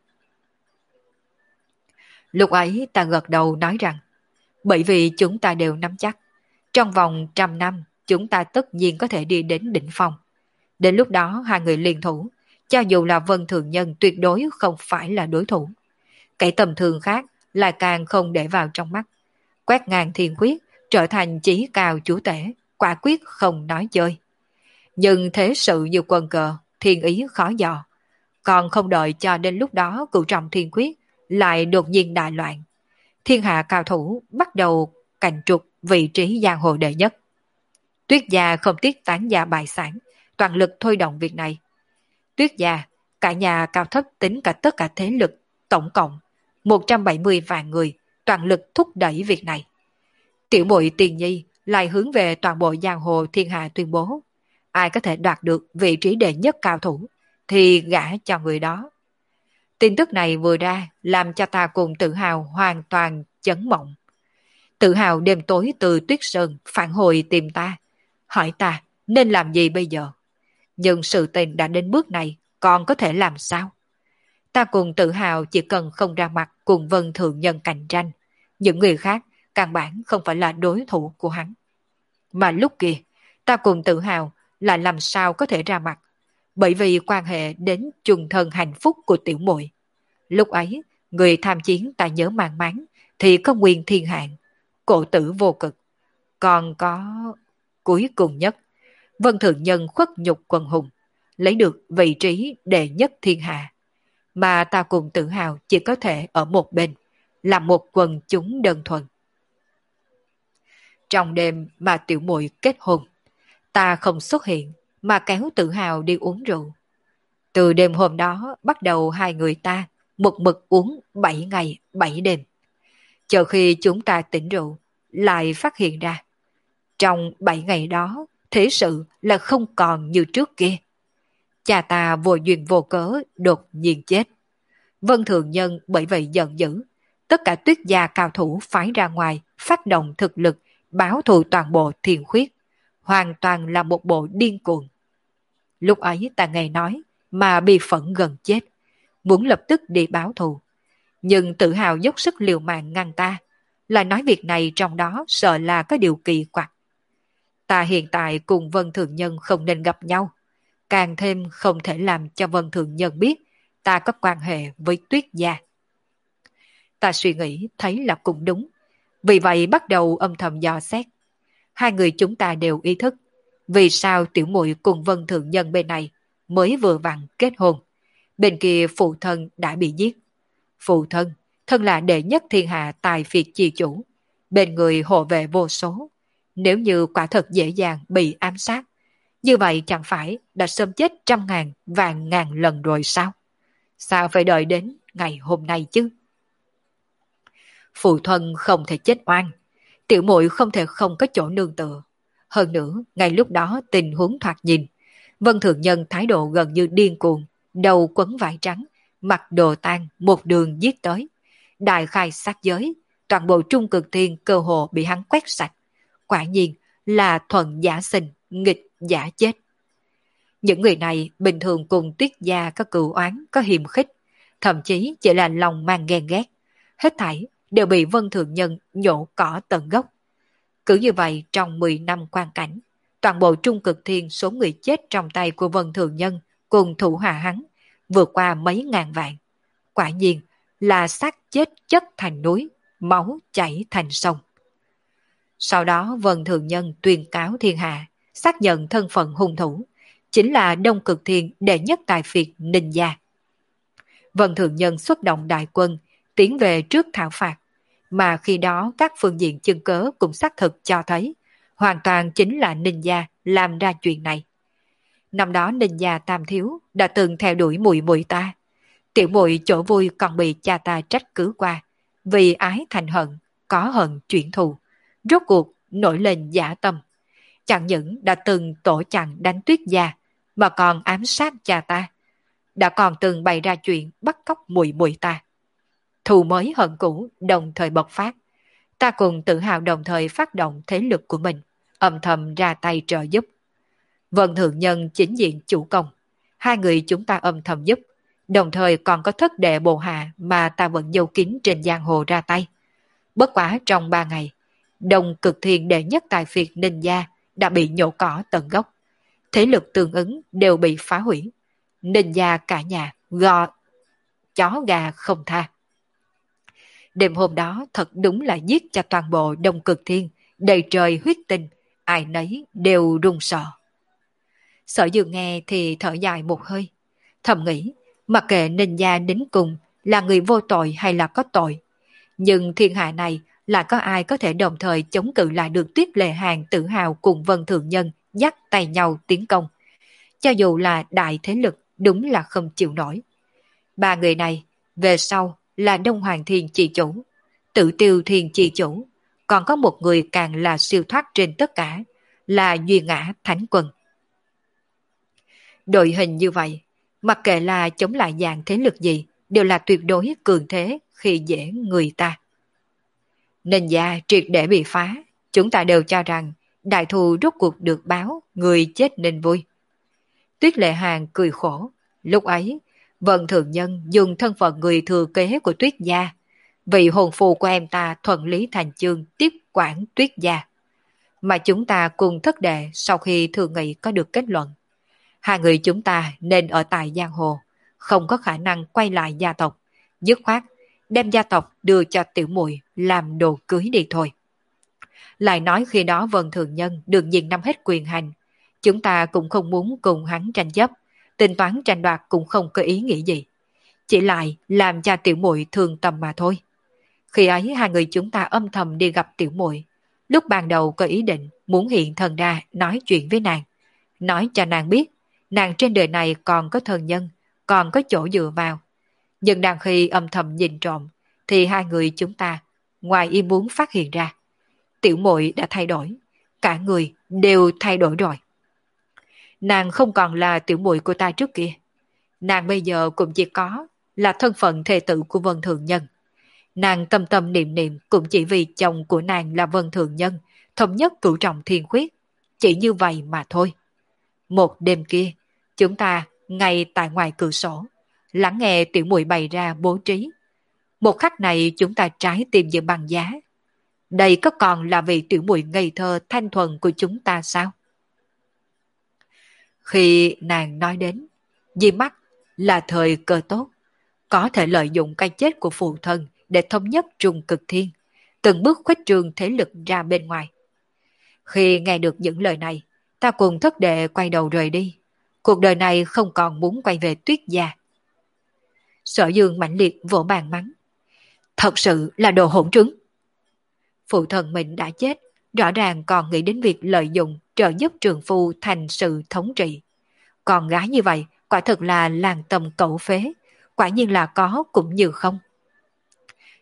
Lúc ấy ta gật đầu nói rằng, bởi vì chúng ta đều nắm chắc, trong vòng trăm năm chúng ta tất nhiên có thể đi đến đỉnh phong. Đến lúc đó hai người liên thủ, cho dù là Vân Thường Nhân tuyệt đối không phải là đối thủ. Kẻ tầm thường khác lại càng không để vào trong mắt. Quét ngang thiên quyết, trở thành chí cao chúa tể, quả quyết không nói chơi. Nhưng thế sự như quân cờ, thiên ý khó dò. Còn không đợi cho đến lúc đó cửu trọng thiên quyết lại đột nhiên đại loạn. Thiên hạ cao thủ bắt đầu cạnh trục vị trí giang hồ đệ nhất. Tuyết gia không tiếc tán gia bại sản, toàn lực thôi động việc này. Tuyết gia, cả nhà cao thấp tính cả tất cả thế lực, tổng cộng một trăm bảy mươi vạn người, toàn lực thúc đẩy việc này. Tiểu muội Tiền Nhi lại hướng về toàn bộ giang hồ thiên hạ tuyên bố, ai có thể đoạt được vị trí đệ nhất cao thủ, thì gả cho người đó. Tin tức này vừa ra, làm cho ta cùng Tự Hào hoàn toàn chấn mộng. Tự Hào đêm tối từ Tuyết Sơn phản hồi tìm ta, hỏi ta nên làm gì bây giờ. Nhưng sự tình đã đến bước này, còn có thể làm sao? Ta cùng Tự Hào chỉ cần không ra mặt cùng Vân Thượng Nhân cạnh tranh. Những người khác, căn bản không phải là đối thủ của hắn. Mà lúc kia, ta cùng Tự Hào là làm sao có thể ra mặt, bởi vì quan hệ đến chung thân hạnh phúc của tiểu muội. Lúc ấy, người tham chiến ta nhớ mang máng, thì có Nguyên Thiên Hạn, Cổ Tử Vô Cực, còn có cuối cùng nhất, Vân Thượng Nhân khuất nhục quần hùng, lấy được vị trí đệ nhất thiên hạ. Mà ta cùng Tự Hào chỉ có thể ở một bên, làm một quần chúng đơn thuần. Trong đêm mà tiểu muội kết hôn, ta không xuất hiện mà kéo Tự Hào đi uống rượu. Từ đêm hôm đó bắt đầu hai người ta một mực uống bảy ngày bảy đêm. Chờ khi chúng ta tỉnh rượu, lại phát hiện ra, trong bảy ngày đó, thế sự là không còn như trước kia. Cha ta vô duyên vô cớ đột nhiên chết. Vân Thường Nhân bởi vậy giận dữ, tất cả Tuyết gia cao thủ phái ra ngoài, phát động thực lực, báo thù toàn bộ Thiên Khuyết, hoàn toàn là một bộ điên cuồng. Lúc ấy ta nghe nói, mà bi phẫn gần chết, muốn lập tức đi báo thù. Nhưng Tự Hào dốc sức liều mạng ngăn ta, lại nói việc này trong đó sợ là có điều kỳ quặc. Ta hiện tại cùng Vân Thường Nhân không nên gặp nhau, càng thêm không thể làm cho Vân Thường Nhân biết ta có quan hệ với Tuyết gia. Ta suy nghĩ thấy là cũng đúng, vì vậy bắt đầu âm thầm dò xét. Hai người chúng ta đều ý thức, vì sao tiểu muội cùng Vân Thường Nhân bên này mới vừa vặn kết hôn, bên kia phụ thân đã bị giết. Phụ thân, thân là đệ nhất thiên hạ tài phiệt chi chủ, bên người hộ vệ vô số. Nếu như quả thật dễ dàng bị ám sát, như vậy chẳng phải đã sớm chết trăm ngàn vạn ngàn lần rồi sao? Sao phải đợi đến ngày hôm nay chứ? Phụ thân không thể chết oan, tiểu muội không thể không có chỗ nương tựa. Hơn nữa, ngay lúc đó tình huống thoạt nhìn, Vân Thường Nhân thái độ gần như điên cuồng, đầu quấn vải trắng, mặc đồ tang một đường giết tới. Đại khai sát giới, toàn bộ trung cực thiên cơ hồ bị hắn quét sạch. Quả nhiên là thuận giả sinh, nghịch giả chết. Những người này bình thường cùng Tuyết gia có cừu oán, có hiềm khích, thậm chí chỉ là lòng mang ghen ghét. Hết thảy đều bị Vân Thường Nhân nhổ cỏ tận gốc. Cứ như vậy trong mười năm quan cảnh, toàn bộ trung cực thiên số người chết trong tay của Vân Thường Nhân cùng thủ hạ hắn vượt qua mấy ngàn vạn. Quả nhiên là xác chết chất thành núi, máu chảy thành sông. Sau đó Vân Thường Nhân tuyên cáo thiên hạ, xác nhận thân phận hung thủ, chính là Đông Cực Thiên đệ nhất tài phiệt Ninh Gia. Vân Thường Nhân xuất động đại quân, tiến về trước thảo phạt, mà khi đó các phương diện chứng cớ cũng xác thực cho thấy, hoàn toàn chính là Ninh Gia làm ra chuyện này. Năm đó Ninh Gia Tam Thiếu đã từng theo đuổi muội muội ta, tiểu muội chỗ vui còn bị cha ta trách cứ qua, vì ái thành hận, có hận chuyển thù, rốt cuộc nổi lên giả tâm. Chẳng những đã từng tổ chặn đánh Tuyết gia, mà còn ám sát cha ta, đã còn từng bày ra chuyện bắt cóc muội muội ta. Thù mới hận cũ đồng thời bộc phát, ta cùng tự hào đồng thời phát động thế lực của mình, âm thầm ra tay trợ giúp. Vân Thượng Nhân chính diện chủ công, hai người chúng ta âm thầm giúp, đồng thời còn có thất đệ bộ hạ mà ta vẫn giấu kín trên giang hồ ra tay. Bất quá trong ba ngày, Đông Cực Thiên đệ nhất tài phiệt Ninh Gia đã bị nhổ cỏ tận gốc, thế lực tương ứng đều bị phá hủy. Ninh Gia cả nhà gò chó gà không tha. Đêm hôm đó thật đúng là giết cho toàn bộ Đông Cực Thiên, đầy trời huyết tinh, ai nấy đều run sợ. Sở Dương nghe thì thở dài một hơi, thầm nghĩ, mặc kệ Ninh Gia đến cùng là người vô tội hay là có tội, nhưng thiên hạ này lại có ai có thể đồng thời chống cự lại được Tuyết Lệ Hàn tự hào cùng Vân Thượng Nhân dắt tay nhau tiến công. Cho dù là đại thế lực đúng là không chịu nổi. Ba người này về sau là Đông Hoàng Thiên Chi Chủ, Tự Tiêu Thiên Chi Chủ, còn có một người càng là siêu thoát trên tất cả, là Duy Ngã Thánh Quân. Đội hình như vậy, mặc kệ là chống lại dạng thế lực gì, đều là tuyệt đối cường thế khi dễ người ta. Ninh Gia triệt để bị phá, chúng ta đều cho rằng đại thù rốt cuộc được báo, người chết nên vui. Tuyết Lệ Hàn cười khổ, lúc ấy Vân Thượng Nhân dùng thân phận người thừa kế của Tuyết Gia, vị hồn phù của em ta thuận lý thành chương tiếp quản Tuyết Gia. Mà chúng ta cùng thất đệ sau khi thường nghị có được kết luận, hai người chúng ta nên ở tại giang hồ, không có khả năng quay lại gia tộc, dứt khoát đem gia tộc đưa cho tiểu muội làm đồ cưới đi thôi. Lại nói khi đó Vân Thường Nhân được nhìn nắm hết quyền hành, chúng ta cũng không muốn cùng hắn tranh chấp, tính toán tranh đoạt cũng không có ý nghĩ gì, chỉ lại làm cho tiểu muội thương tâm mà thôi. Khi ấy hai người chúng ta âm thầm đi gặp tiểu muội, lúc ban đầu có ý định muốn hiện thân ra nói chuyện với nàng, nói cho nàng biết nàng trên đời này còn có thân nhân, còn có chỗ dựa vào. Nhưng đang khi âm thầm nhìn trộm, thì hai người chúng ta ngoài ý muốn phát hiện ra, tiểu muội đã thay đổi, cả người đều thay đổi rồi. Nàng không còn là tiểu muội của ta trước kia, nàng bây giờ cũng chỉ có là thân phận thê tử của Vân Thượng Nhân. Nàng tâm tâm niệm niệm cũng chỉ vì chồng của nàng là Vân Thượng Nhân, thống nhất cửu trọng thiên khuyết, chỉ như vậy mà thôi. Một đêm kia, chúng ta ngay tại ngoài cửa sổ, lắng nghe tiểu muội bày ra bố trí. Một khắc này chúng ta trái tim như băng giá. Đây có còn là vì tiểu muội ngây thơ thanh thuần của chúng ta sao? Khi nàng nói đến, di mắt là thời cơ tốt, có thể lợi dụng cái chết của phụ thân để thống nhất trung cực thiên, từng bước khuếch trương thế lực ra bên ngoài. Khi nghe được những lời này, ta cùng thất đệ quay đầu rời đi. Cuộc đời này không còn muốn quay về Tuyết Gia. Sở Dương mãnh liệt vỗ bàn mắng. Thật sự là đồ hỗn trứng. Phụ thân mình đã chết, rõ ràng còn nghĩ đến việc lợi dụng trợ giúp trường phu thành sự thống trị. Còn gái như vậy, quả thực là làng tầm cẩu phế, quả nhiên là có cũng như không.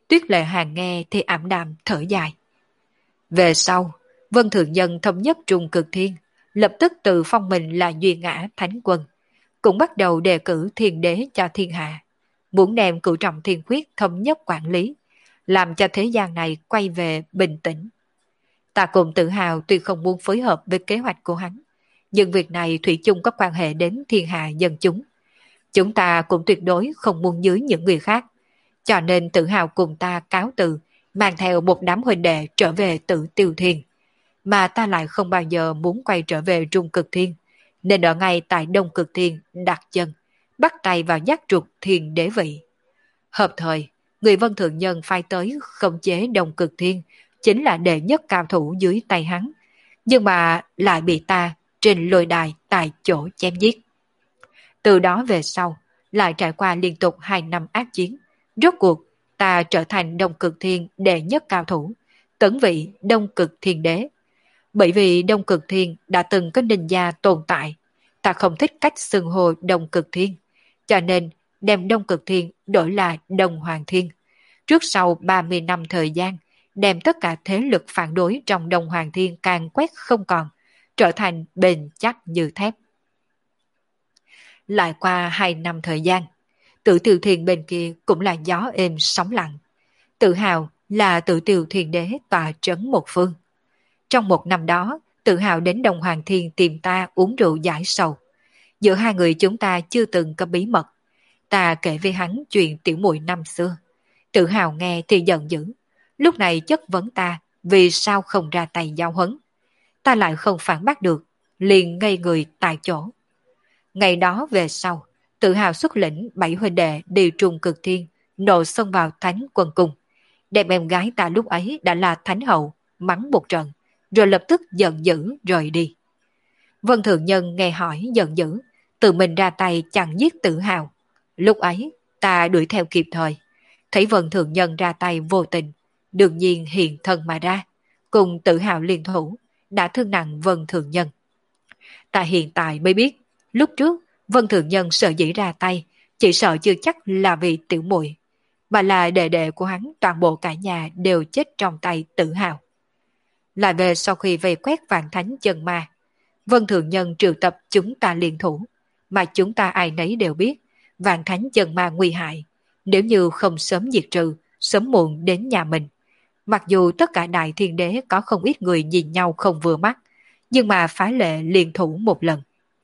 Tuyết Lệ Hàng nghe thì ảm đạm thở dài. Về sau, Vân Thường Nhân thống nhất Trung Cực Thiên, lập tức tự phong mình là duy ngã thánh quân, cũng bắt đầu đề cử thiên đế cho thiên hạ, muốn đem cửu trọng thiên khuyết thống nhất quản lý, làm cho thế gian này quay về bình tĩnh. Ta cùng tự hào tuy không muốn phối hợp với kế hoạch của hắn, nhưng việc này thủy chung có quan hệ đến thiên hạ dân chúng. Chúng ta cũng tuyệt đối không muốn dưới những người khác, cho nên tự hào cùng ta cáo từ, mang theo một đám huynh đệ trở về Tử Tiêu Thiên. Mà ta lại không bao giờ muốn quay trở về Trung Cực Thiên, nên ở ngay tại Đông Cực Thiên đặt chân, bắt tay vào giác trục thiên đế vị. Hợp thời, người Vân Thượng Nhân phái tới khống chế Đông Cực Thiên chính là đệ nhất cao thủ dưới tay hắn, nhưng mà lại bị ta trên lôi đài tại chỗ chém giết. Từ đó về sau, lại trải qua liên tục hai năm ác chiến, rốt cuộc ta trở thành Đông Cực Thiên đệ nhất cao thủ, tấn vị Đông Cực Thiên đế. Bởi vì Đông Cực Thiên đã từng có ninja gia tồn tại, ta không thích cách xưng hô Đông Cực Thiên, cho nên đem Đông Cực Thiên đổi là Đông Hoàng Thiên. Trước sau ba mươi năm thời gian, đem tất cả thế lực phản đối trong Đông Hoàng Thiên càng quét không còn, trở thành bền chắc như thép. Lại qua hai năm thời gian, Tử Tiêu Thiên bên kia cũng là gió êm sóng lặng. Tự hào là Tử Tiêu Thiên đế tọa trấn một phương. Trong một năm đó, Tự hào đến Đông Hoàng Thiên tìm ta uống rượu giải sầu. Giữa hai người chúng ta chưa từng có bí mật. Ta kể với hắn chuyện tiểu muội năm xưa. Tự hào nghe thì giận dữ. Lúc này chất vấn ta vì sao không ra tay giao huấn. Ta lại không phản bác được, liền ngây người tại chỗ. Ngày đó về sau, Tự hào xuất lĩnh bảy huynh đệ đi Trung Cực Thiên, nổ xông vào Thánh Quân Cung. Đem em gái ta lúc ấy đã là Thánh Hậu, mắng một trận, rồi lập tức giận dữ rời đi. Vân Thượng Nhân nghe hỏi giận dữ, tự mình ra tay chặn giết Tự hào. Lúc ấy, ta đuổi theo kịp thời. Thấy Vân Thượng Nhân ra tay vô tình, đương nhiên hiện thân mà ra, cùng Tự hào liên thủ, đã thương nặng Vân Thượng Nhân. Ta hiện tại mới biết, lúc trước Vân Thượng Nhân sợ dĩ ra tay, chỉ sợ chưa chắc là vì tiểu muội, mà là đệ đệ của hắn toàn bộ cả nhà đều chết trong tay Tự hào. Lại về sau khi vây quét Vạn Thánh Chân Ma, Vân Thượng Nhân triệu tập chúng ta liên thủ, mà chúng ta ai nấy đều biết Vạn Thánh Chân Ma nguy hại, nếu như không sớm diệt trừ, sớm muộn đến nhà mình. Mặc dù tất cả đại thiên đế có không ít người nhìn nhau không vừa mắt, nhưng mà phá lệ liên thủ một lần.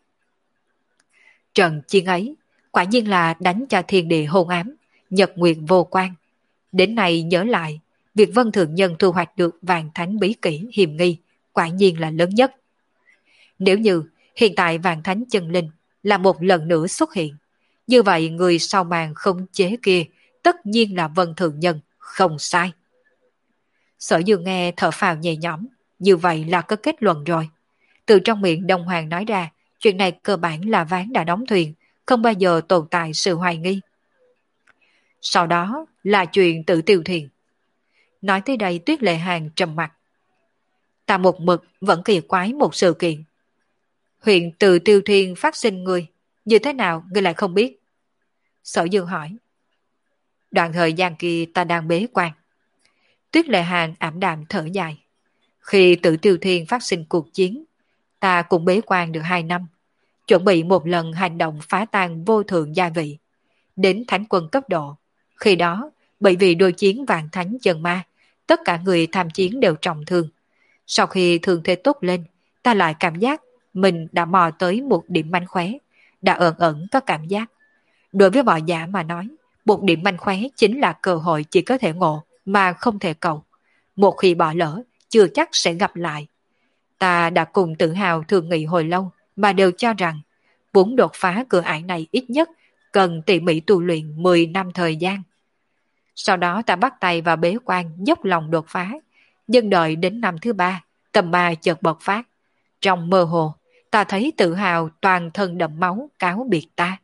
Trận chiến ấy, quả nhiên là đánh cho thiên địa hôn ám, nhật nguyệt vô quan. Đến nay nhớ lại, việc Vân Thượng Nhân thu hoạch được Vạn Thánh bí kỹ hiềm nghi, quả nhiên là lớn nhất. Nếu như hiện tại Vạn Thánh chân linh là một lần nữa xuất hiện, như vậy người sau màn không chế kia tất nhiên là Vân Thượng Nhân, không sai. Sở Dương nghe thở phào nhẹ nhõm, như vậy là có kết luận rồi. Từ trong miệng Đông Hoàng nói ra, chuyện này cơ bản là ván đã đóng thuyền, không bao giờ tồn tại sự hoài nghi. Sau đó là chuyện Tử Tiêu Thiên. Nói tới đây Tuyết Lệ Hàng trầm mặt. Ta một mực vẫn kỳ quái một sự kiện. Huyện Tử Tiêu Thiên phát sinh người, như thế nào ngươi lại không biết? Sở Dương hỏi. Đoạn thời gian kia ta đang bế quan. Tuyết Lệ Hàng ảm đạm thở dài. Khi Tử Tiêu Thiên phát sinh cuộc chiến, ta cũng bế quan được hai năm, chuẩn bị một lần hành động phá tan vô thượng gia vị, đến thánh quân cấp độ. Khi đó, bởi vì đôi chiến Vạn Thánh Chân Ma, tất cả người tham chiến đều trọng thương. Sau khi thương thế tốt lên, ta lại cảm giác mình đã mò tới một điểm manh khóe, đã ẩn ẩn có cảm giác. Đối với võ giả mà nói, một điểm manh khóe chính là cơ hội chỉ có thể ngộ mà không thể cầu. Một khi bỏ lỡ, chưa chắc sẽ gặp lại. Ta đã cùng Tự hào thương nghị hồi lâu mà đều cho rằng muốn đột phá cửa ải này ít nhất cần tỉ mỉ tu luyện mười năm thời gian. Sau đó ta bắt tay vào bế quan dốc lòng đột phá, nhưng đợi đến năm thứ ba, tầm ma chợt bộc phát. Trong mơ hồ, ta thấy Tự hào toàn thân đẫm máu cáo biệt ta.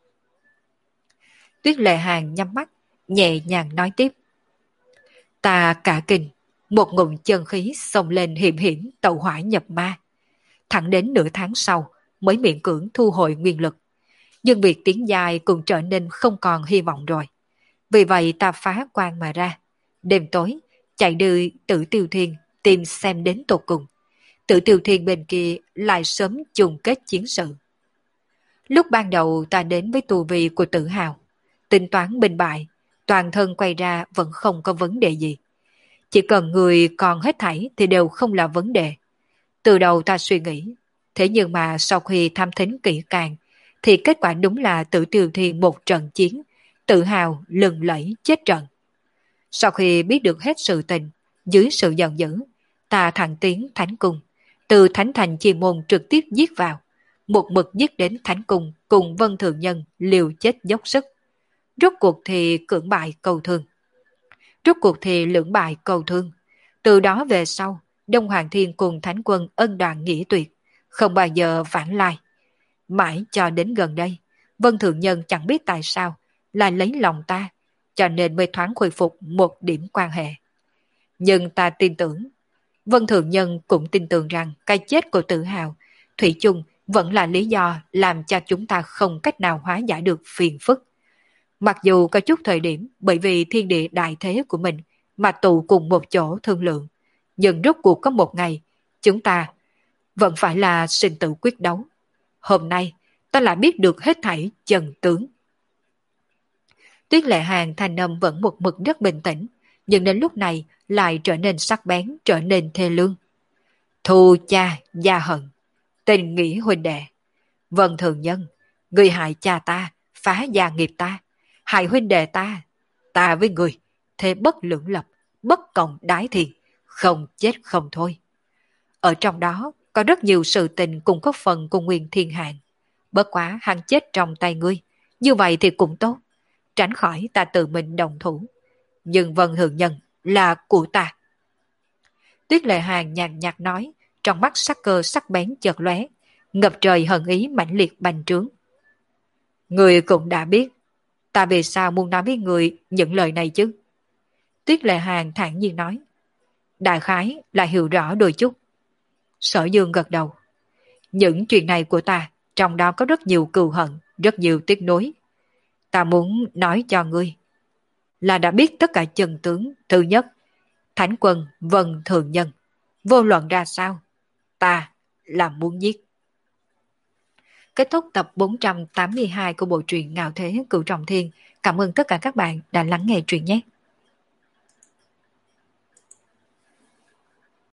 Tuyết Lệ Hàng nhắm mắt, nhẹ nhàng nói tiếp. Ta cả kinh, một ngụm chân khí xông lên hiểm hiểm tẩu hỏa nhập ma. Thẳng đến nửa tháng sau mới miễn cưỡng thu hồi nguyên lực. Nhưng việc tiến dài cũng trở nên không còn hy vọng rồi. Vì vậy ta phá quan mà ra. Đêm tối, chạy đi Tử Tiêu Thiên tìm xem đến tột cùng. Tử Tiêu Thiên bên kia lại sớm chung kết chiến sự. Lúc ban đầu ta đến với tù vi của Tử Hào, tính toán bình bại, toàn thân quay ra vẫn không có vấn đề gì. Chỉ cần người còn hết thảy thì đều không là vấn đề. Từ đầu ta suy nghĩ, thế nhưng mà sau khi tham thính kỹ càng, thì kết quả đúng là Tử Tiêu Thiên một trận chiến, tự hào lừng lẫy chết trận. Sau khi biết được hết sự tình, dưới sự giận dữ, ta thẳng tiến Thánh Cung, từ Thánh Thành Chi Môn trực tiếp giết vào, một mực giết đến Thánh Cung cùng Vân Thường Nhân liều chết dốc sức. Rốt cuộc thì cưỡng bại cầu thương. Rốt cuộc thì lưỡng bại cầu thương. Từ đó về sau, Đông Hoàng Thiên cùng Thánh Quân ân đoạn nghĩa tuyệt, không bao giờ vãng lai. Mãi cho đến gần đây, Vân Thường Nhân chẳng biết tại sao lại lấy lòng ta, cho nên mới thoáng khôi phục một điểm quan hệ. Nhưng ta tin tưởng, Vân Thường Nhân cũng tin tưởng rằng cái chết của Tự Hào, thủy chung vẫn là lý do làm cho chúng ta không cách nào hóa giải được phiền phức. Mặc dù có chút thời điểm bởi vì thiên địa đại thế của mình mà tụ cùng một chỗ thương lượng, nhưng rốt cuộc có một ngày, chúng ta vẫn phải là sinh tử quyết đấu. Hôm nay, ta lại biết được hết thảy chân tướng. Tuyết Lệ Hàng thanh âm vẫn một mực rất bình tĩnh, nhưng đến lúc này lại trở nên sắc bén, trở nên thê lương. Thù cha, gia hận, tình nghĩa huynh đệ. Vân Thường Nhân, người hại cha ta, phá gia nghiệp ta, hại huynh đệ ta, ta với người, thế bất lưỡng lập, bất cộng đái thiền, không chết không thôi. Ở trong đó có rất nhiều sự tình cùng có phần của Nguyên Thiên Hạn. Bất quá hắn chết trong tay ngươi, như vậy thì cũng tốt, tránh khỏi ta tự mình đồng thủ. Nhưng Vân Thường Nhân là của ta. Tuyết Lệ Hàng nhàn nhạt nói, trong mắt sắc cơ sắc bén chợt lóe, ngập trời hận ý mãnh liệt bành trướng. Người cũng đã biết, ta vì sao muốn nói với người những lời này chứ? Tuyết Lệ Hàng thản nhiên nói. Đại khái là hiểu rõ đôi chút. Sở Dương gật đầu. Những chuyện này của ta, trong đó có rất nhiều cừu hận, rất nhiều tiếc nuối. Ta muốn nói cho ngươi là đã biết tất cả chân tướng. Thứ nhất, Thánh Quân Vân Thường Nhân, vô luận ra sao, ta là muốn giết. Kết thúc tập bốn trăm tám mươi hai của bộ truyện Ngạo Thế Cửu Trọng Thiên. Cảm ơn tất cả các bạn đã lắng nghe truyện nhé.